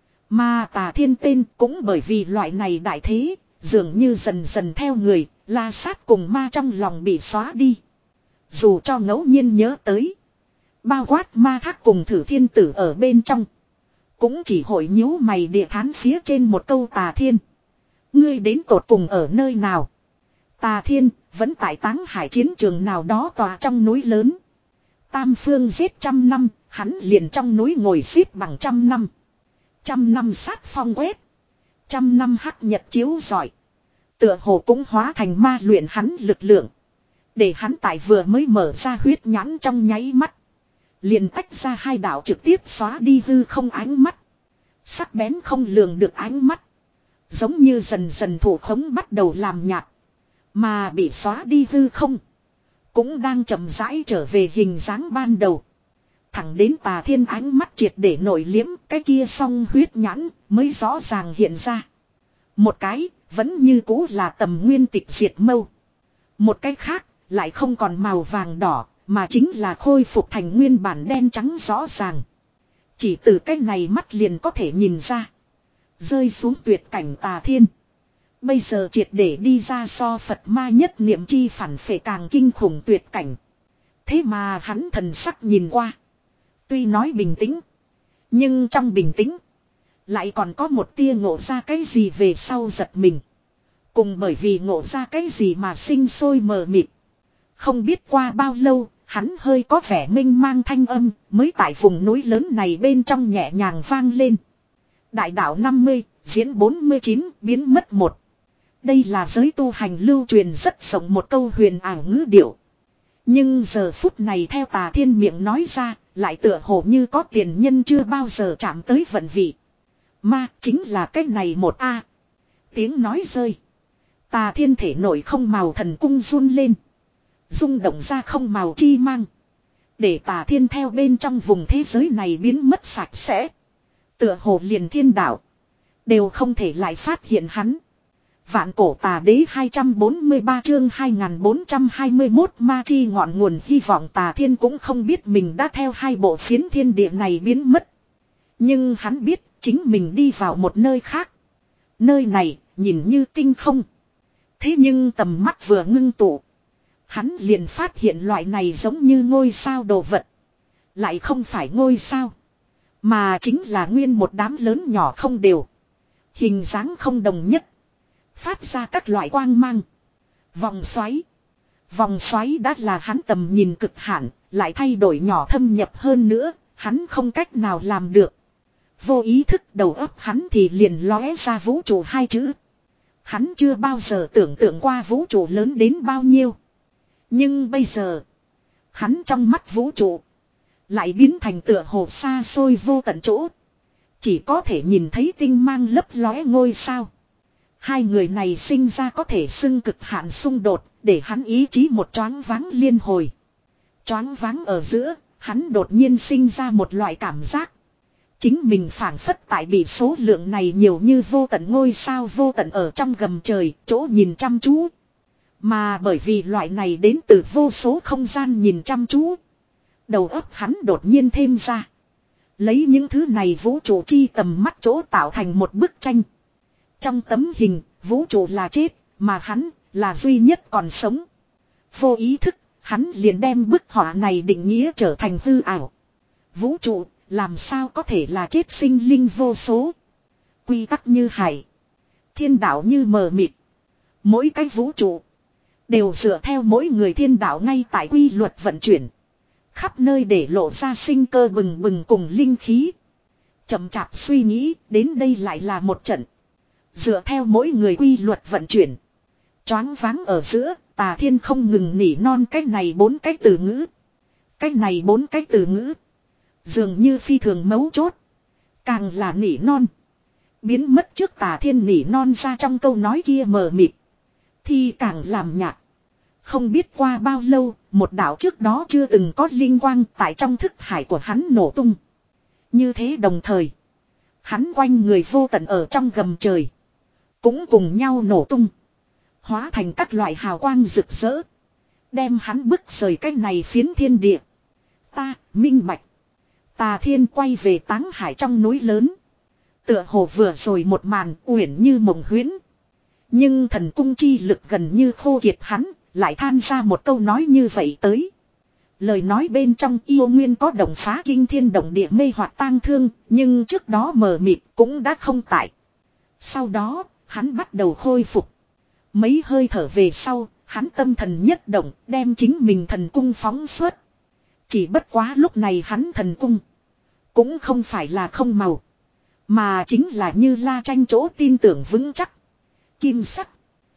Mà Tà Thiên tên cũng bởi vì loại này đại thế, dường như dần dần theo người, La Sát cùng ma trong lòng bị xóa đi. Dù cho ngẫu nhiên nhớ tới. Bao quát ma thác cùng thử thiên tử ở bên trong. Cũng chỉ hội nhíu mày địa thán phía trên một câu Tà Thiên. Ngươi đến tột cùng ở nơi nào? Tà Thiên vẫn tại Táng Hải chiến trường nào đó tòa trong núi lớn. Tam phương giết trăm năm, hắn liền trong núi ngồi xếp bằng trăm năm. Trăm năm sát phong quét. Trăm năm hắc nhật chiếu rọi. Tựa hồ cũng hóa thành ma luyện hắn lực lượng. Để hắn tại vừa mới mở ra huyết nhãn trong nháy mắt. Liền tách ra hai đạo trực tiếp xóa đi hư không ánh mắt. Sắc bén không lường được ánh mắt. Giống như dần dần thủ khống bắt đầu làm nhạt. Mà bị xóa đi hư không. Cũng đang chậm rãi trở về hình dáng ban đầu. Thẳng đến Tà Thiên ánh mắt triệt để nổi liếm, cái kia song huyết nhãn mới rõ ràng hiện ra. Một cái vẫn như cũ là tầm nguyên tịch diệt mâu. Một cái khác lại không còn màu vàng đỏ, mà chính là khôi phục thành nguyên bản đen trắng rõ ràng. Chỉ từ cái này mắt liền có thể nhìn ra. Rơi xuống tuyệt cảnh Tà Thiên. Bây giờ triệt để đi ra so Phật ma nhất niệm chi phản phệ càng kinh khủng tuyệt cảnh. Thế mà hắn thần sắc nhìn qua. Tuy nói bình tĩnh. Nhưng trong bình tĩnh. Lại còn có một tia ngộ ra cái gì về sau giật mình. Cùng bởi vì ngộ ra cái gì mà sinh sôi mờ mịt. Không biết qua bao lâu. Hắn hơi có vẻ minh mang thanh âm. Mới tại vùng núi lớn này bên trong nhẹ nhàng vang lên. Đại đạo năm mươi. Diễn bốn mươi chín. Biến mất một. Đây là giới tu hành lưu truyền rất rộng một câu huyền ảo ngữ điệu. Nhưng giờ phút này theo Tà Thiên miệng nói ra. Lại tựa hồ như có tiền nhân chưa bao giờ chạm tới vận vị. Ma chính là cái này một a. Tiếng nói rơi. Tà Thiên thể nổi không màu thần cung run lên. Rung động ra không màu chi mang. Để Tà Thiên theo bên trong vùng thế giới này biến mất sạch sẽ. Tựa hồ liền thiên đạo. Đều không thể lại phát hiện hắn. Vạn cổ tà đế hai trăm bốn mươi ba chương hai nghìn bốn trăm hai mươi mốt ma chi ngọn nguồn hy vọng Tà Thiên cũng không biết mình đã theo hai bộ phiến thiên địa này biến mất. Nhưng hắn biết chính mình đi vào một nơi khác. Nơi này nhìn như tinh không. Thế nhưng tầm mắt vừa ngưng tụ. Hắn liền phát hiện loại này giống như ngôi sao đồ vật. Lại không phải ngôi sao. Mà chính là nguyên một đám lớn nhỏ không đều. Hình dáng không đồng nhất. Phát ra các loại quang mang. Vòng xoáy. Vòng xoáy đã là hắn tầm nhìn cực hạn. Lại thay đổi nhỏ thâm nhập hơn nữa. Hắn không cách nào làm được. Vô ý thức đầu óc hắn thì liền lóe ra vũ trụ hai chữ. Hắn chưa bao giờ tưởng tượng qua vũ trụ lớn đến bao nhiêu. Nhưng bây giờ. Hắn trong mắt vũ trụ. Lại biến thành tựa hồ xa xôi vô tận chỗ. Chỉ có thể nhìn thấy tinh mang lấp lóe ngôi sao. Hai người này sinh ra có thể xưng cực hạn xung đột. Để hắn ý chí một choáng váng liên hồi. Choáng váng ở giữa. Hắn đột nhiên sinh ra một loại cảm giác. Chính mình phảng phất tại bị số lượng này nhiều như vô tận ngôi sao vô tận ở trong gầm trời. Chỗ nhìn chăm chú. Mà bởi vì loại này đến từ vô số không gian nhìn chăm chú. Đầu óc hắn đột nhiên thêm ra. Lấy những thứ này vũ trụ chi tầm mắt chỗ tạo thành một bức tranh. Trong tấm hình, vũ trụ là chết, mà hắn là duy nhất còn sống. Vô ý thức, hắn liền đem bức họa này định nghĩa trở thành hư ảo. Vũ trụ, làm sao có thể là chết sinh linh vô số. Quy tắc như hải. Thiên đạo như mờ mịt. Mỗi cái vũ trụ đều dựa theo mỗi người thiên đạo ngay tại quy luật vận chuyển. Khắp nơi để lộ ra sinh cơ bừng bừng cùng linh khí. Chậm chạp suy nghĩ, đến đây lại là một trận. Dựa theo mỗi người quy luật vận chuyển. Choáng váng ở giữa, Tà Thiên không ngừng nỉ non cái này bốn cái từ ngữ. Cái này bốn cái từ ngữ. Dường như phi thường mấu chốt. Càng là nỉ non. Biến mất trước Tà Thiên nỉ non ra trong câu nói kia mờ mịt. Thì càng làm nhạt. Không biết qua bao lâu, một đạo trước đó chưa từng có linh quang tại trong thức hải của hắn nổ tung. Như thế đồng thời, hắn quanh người vô tận ở trong gầm trời. Cũng cùng nhau nổ tung. Hóa thành các loại hào quang rực rỡ. Đem hắn bức rời cái này phiến thiên địa. Ta, minh bạch. Tà Thiên quay về Táng Hải trong núi lớn. Tựa hồ vừa rồi một màn uyển như mộng huyễn. Nhưng thần cung chi lực gần như khô kiệt hắn, lại than ra một câu nói như vậy tới. Lời nói bên trong yêu nguyên có động phá kinh thiên động địa mê hoặc tang thương, nhưng trước đó mờ mịt cũng đã không tại. Sau đó, hắn bắt đầu khôi phục. Mấy hơi thở về sau, hắn tâm thần nhất động, đem chính mình thần cung phóng xuất. Chỉ bất quá lúc này hắn thần cung cũng không phải là không màu, mà chính là như La Tranh chỗ tin tưởng vững chắc. Kim sắc.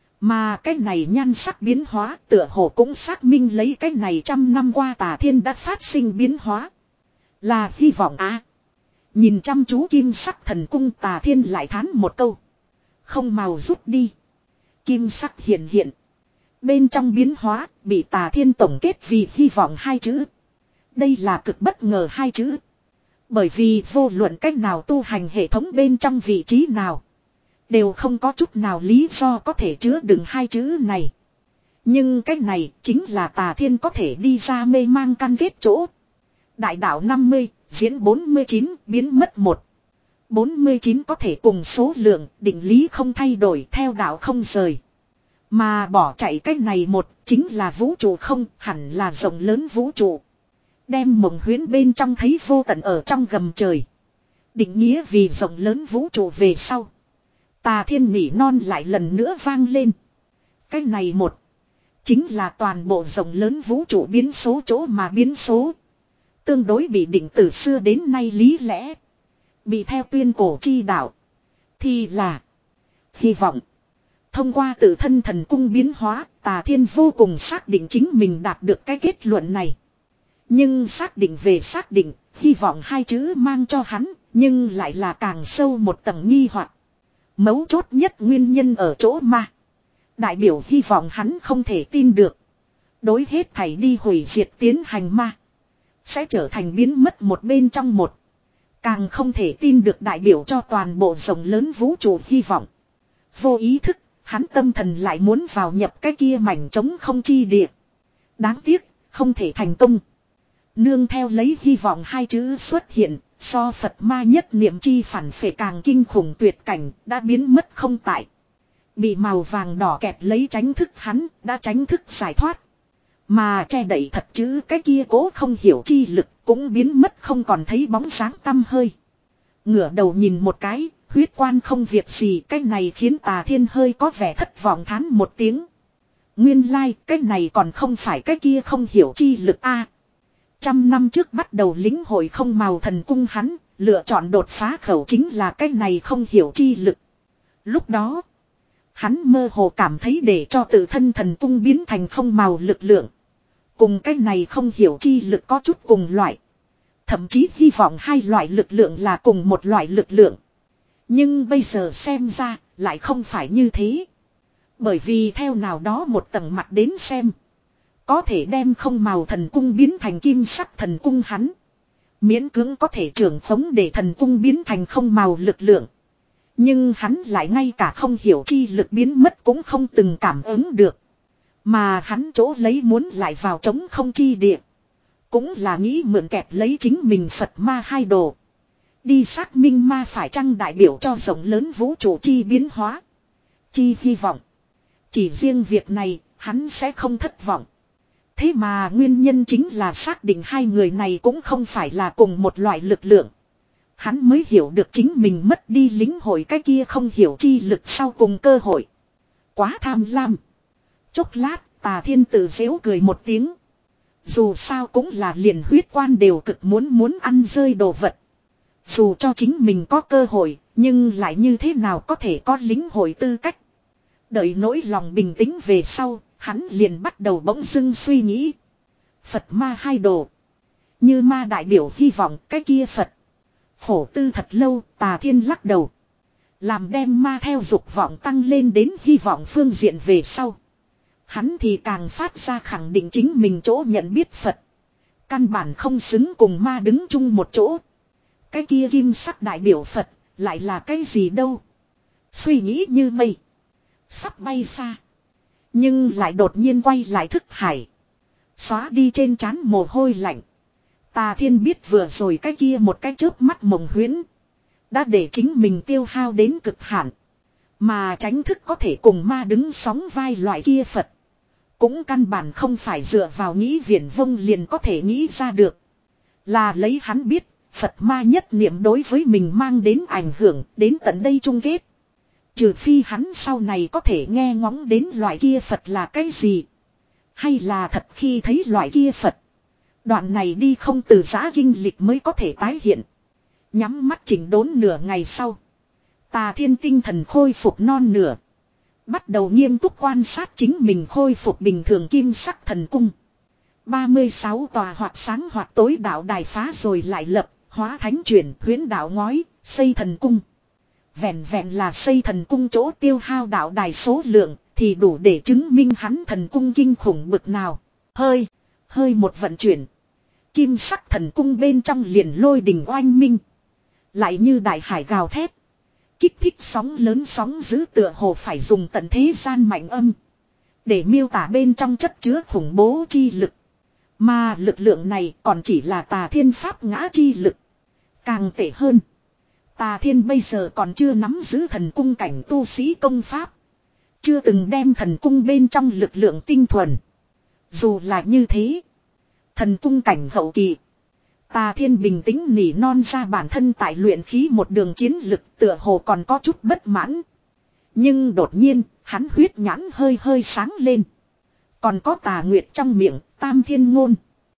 Mà cái này nhan sắc biến hóa tựa hồ cũng xác minh lấy cái này trăm năm qua Tà Thiên đã phát sinh biến hóa. Là hy vọng á. À. Nhìn chăm chú kim sắc thần cung Tà Thiên lại thán một câu. Không màu rút đi. Kim sắc hiện hiện. Bên trong biến hóa bị Tà Thiên tổng kết vì hy vọng hai chữ. Đây là cực bất ngờ hai chữ. Bởi vì vô luận cách nào tu hành hệ thống bên trong vị trí nào. Đều không có chút nào lý do có thể chứa đựng hai chữ này. Nhưng cách này chính là Tà Thiên có thể đi ra mê mang căn kết chỗ. Đại đạo năm mươi, diễn bốn mươi chín, biến mất một. bốn mươi chín có thể cùng số lượng, định lý không thay đổi theo đạo không rời. Mà bỏ chạy cách này một, chính là vũ trụ không, hẳn là rộng lớn vũ trụ. Đem mộng huyễn bên trong thấy vô tận ở trong gầm trời. Định nghĩa vì rộng lớn vũ trụ về sau. Tà Thiên nỉ non lại lần nữa vang lên. Cái này một. Chính là toàn bộ rộng lớn vũ trụ biến số chỗ mà biến số. Tương đối bị định từ xưa đến nay lý lẽ. Bị theo tuyên cổ chi đạo. Thì là. Hy vọng. Thông qua tự thân thần cung biến hóa. Tà Thiên vô cùng xác định chính mình đạt được cái kết luận này. Nhưng xác định về xác định. Hy vọng hai chữ mang cho hắn. Nhưng lại là càng sâu một tầng nghi hoặc. Mấu chốt nhất nguyên nhân ở chỗ ma. Đại biểu hy vọng hắn không thể tin được. Đối hết thảy đi hủy diệt tiến hành ma. Sẽ trở thành biến mất một bên trong một. Càng không thể tin được đại biểu cho toàn bộ rộng lớn vũ trụ hy vọng. Vô ý thức, hắn tâm thần lại muốn vào nhập cái kia mảnh trống không chi địa. Đáng tiếc, không thể thành công. Nương theo lấy hy vọng hai chữ xuất hiện. So Phật ma nhất niệm chi phản phệ càng kinh khủng tuyệt cảnh đã biến mất không tại. Bị màu vàng đỏ kẹt lấy tránh thức hắn đã tránh thức giải thoát. Mà che đậy thật chữ cái kia cố không hiểu chi lực cũng biến mất không còn thấy bóng sáng tăm hơi. Ngửa đầu nhìn một cái, huyết quan không việc gì, cái này khiến Tà Thiên hơi có vẻ thất vọng thán một tiếng. Nguyên lai like, cái này còn không phải cái kia không hiểu chi lực a. Trăm năm trước bắt đầu lĩnh hội không màu thần cung hắn, lựa chọn đột phá khẩu chính là cái này không hiểu chi lực. Lúc đó, hắn mơ hồ cảm thấy để cho tự thân thần cung biến thành không màu lực lượng. Cùng cái này không hiểu chi lực có chút cùng loại. Thậm chí hy vọng hai loại lực lượng là cùng một loại lực lượng. Nhưng bây giờ xem ra, lại không phải như thế. Bởi vì theo nào đó một tầng mặt đến xem. Có thể đem không màu thần cung biến thành kim sắc thần cung hắn. Miễn cưỡng có thể trưởng phóng để thần cung biến thành không màu lực lượng. Nhưng hắn lại ngay cả không hiểu chi lực biến mất cũng không từng cảm ứng được. Mà hắn chỗ lấy muốn lại vào trống không chi địa. Cũng là nghĩ mượn kẹp lấy chính mình Phật ma hai đồ. Đi xác minh ma phải chăng đại biểu cho rộng lớn vũ trụ chi biến hóa. Chi hy vọng. Chỉ riêng việc này hắn sẽ không thất vọng. Thế mà nguyên nhân chính là xác định hai người này cũng không phải là cùng một loại lực lượng. Hắn mới hiểu được chính mình mất đi lính hội cái kia không hiểu chi lực sau cùng cơ hội. Quá tham lam. Chốc lát Tà Thiên tự giễu cười một tiếng. Dù sao cũng là liền huyết quan đều cực muốn muốn ăn rơi đồ vật. Dù cho chính mình có cơ hội, nhưng lại như thế nào có thể có lính hội tư cách. Đợi nỗi lòng bình tĩnh về sau, hắn liền bắt đầu bỗng dưng suy nghĩ. Phật ma hai đồ. Như ma đại biểu hy vọng cái kia Phật. Khổ tư thật lâu, Tà Thiên lắc đầu. Làm đem ma theo dục vọng tăng lên đến hy vọng phương diện về sau. Hắn thì càng phát ra khẳng định chính mình chỗ nhận biết Phật. Căn bản không xứng cùng ma đứng chung một chỗ. Cái kia kim sắc đại biểu Phật lại là cái gì đâu. Suy nghĩ như mây. Sắp bay xa. Nhưng lại đột nhiên quay lại thức hải. Xóa đi trên trán mồ hôi lạnh. Tà Thiên biết vừa rồi cái kia một cái chớp mắt mộng huyễn. Đã để chính mình tiêu hao đến cực hạn. Mà tránh thức có thể cùng ma đứng sóng vai loại kia Phật. Cũng căn bản không phải dựa vào nghĩ viển vông liền có thể nghĩ ra được. Là lấy hắn biết, Phật ma nhất niệm đối với mình mang đến ảnh hưởng đến tận đây chung kết. Trừ phi hắn sau này có thể nghe ngóng đến loại kia Phật là cái gì. Hay là thật khi thấy loại kia Phật. Đoạn này đi không từ giã kinh lịch mới có thể tái hiện. Nhắm mắt chỉnh đốn nửa ngày sau. Tà Thiên tinh thần khôi phục non nửa. Bắt đầu nghiêm túc quan sát chính mình khôi phục bình thường kim sắc thần cung. ba mươi sáu tòa hoặc sáng hoặc tối đạo đài phá rồi lại lập, hóa thánh chuyển, huyễn đạo ngói, xây thần cung. Vẹn vẹn là xây thần cung chỗ tiêu hao đạo đài số lượng thì đủ để chứng minh hắn thần cung kinh khủng bực nào. Hơi, hơi một vận chuyển. Kim sắc thần cung bên trong liền lôi đình oanh minh. Lại như đại hải gào thét. Kích thích sóng lớn sóng dữ tựa hồ phải dùng tận thế gian mạnh âm. Để miêu tả bên trong chất chứa khủng bố chi lực. Mà lực lượng này còn chỉ là Tà Thiên pháp ngã chi lực. Càng tệ hơn. Tà Thiên bây giờ còn chưa nắm giữ thần cung cảnh tu sĩ công pháp. Chưa từng đem thần cung bên trong lực lượng tinh thuần. Dù là như thế. Thần cung cảnh hậu kỳ. Tà Thiên bình tĩnh nỉ non ra bản thân tại luyện khí một đường chiến lực tựa hồ còn có chút bất mãn. Nhưng đột nhiên, hắn huyết nhãn hơi hơi sáng lên. Còn có Tà Nguyệt trong miệng, Tam Thiên ngôn.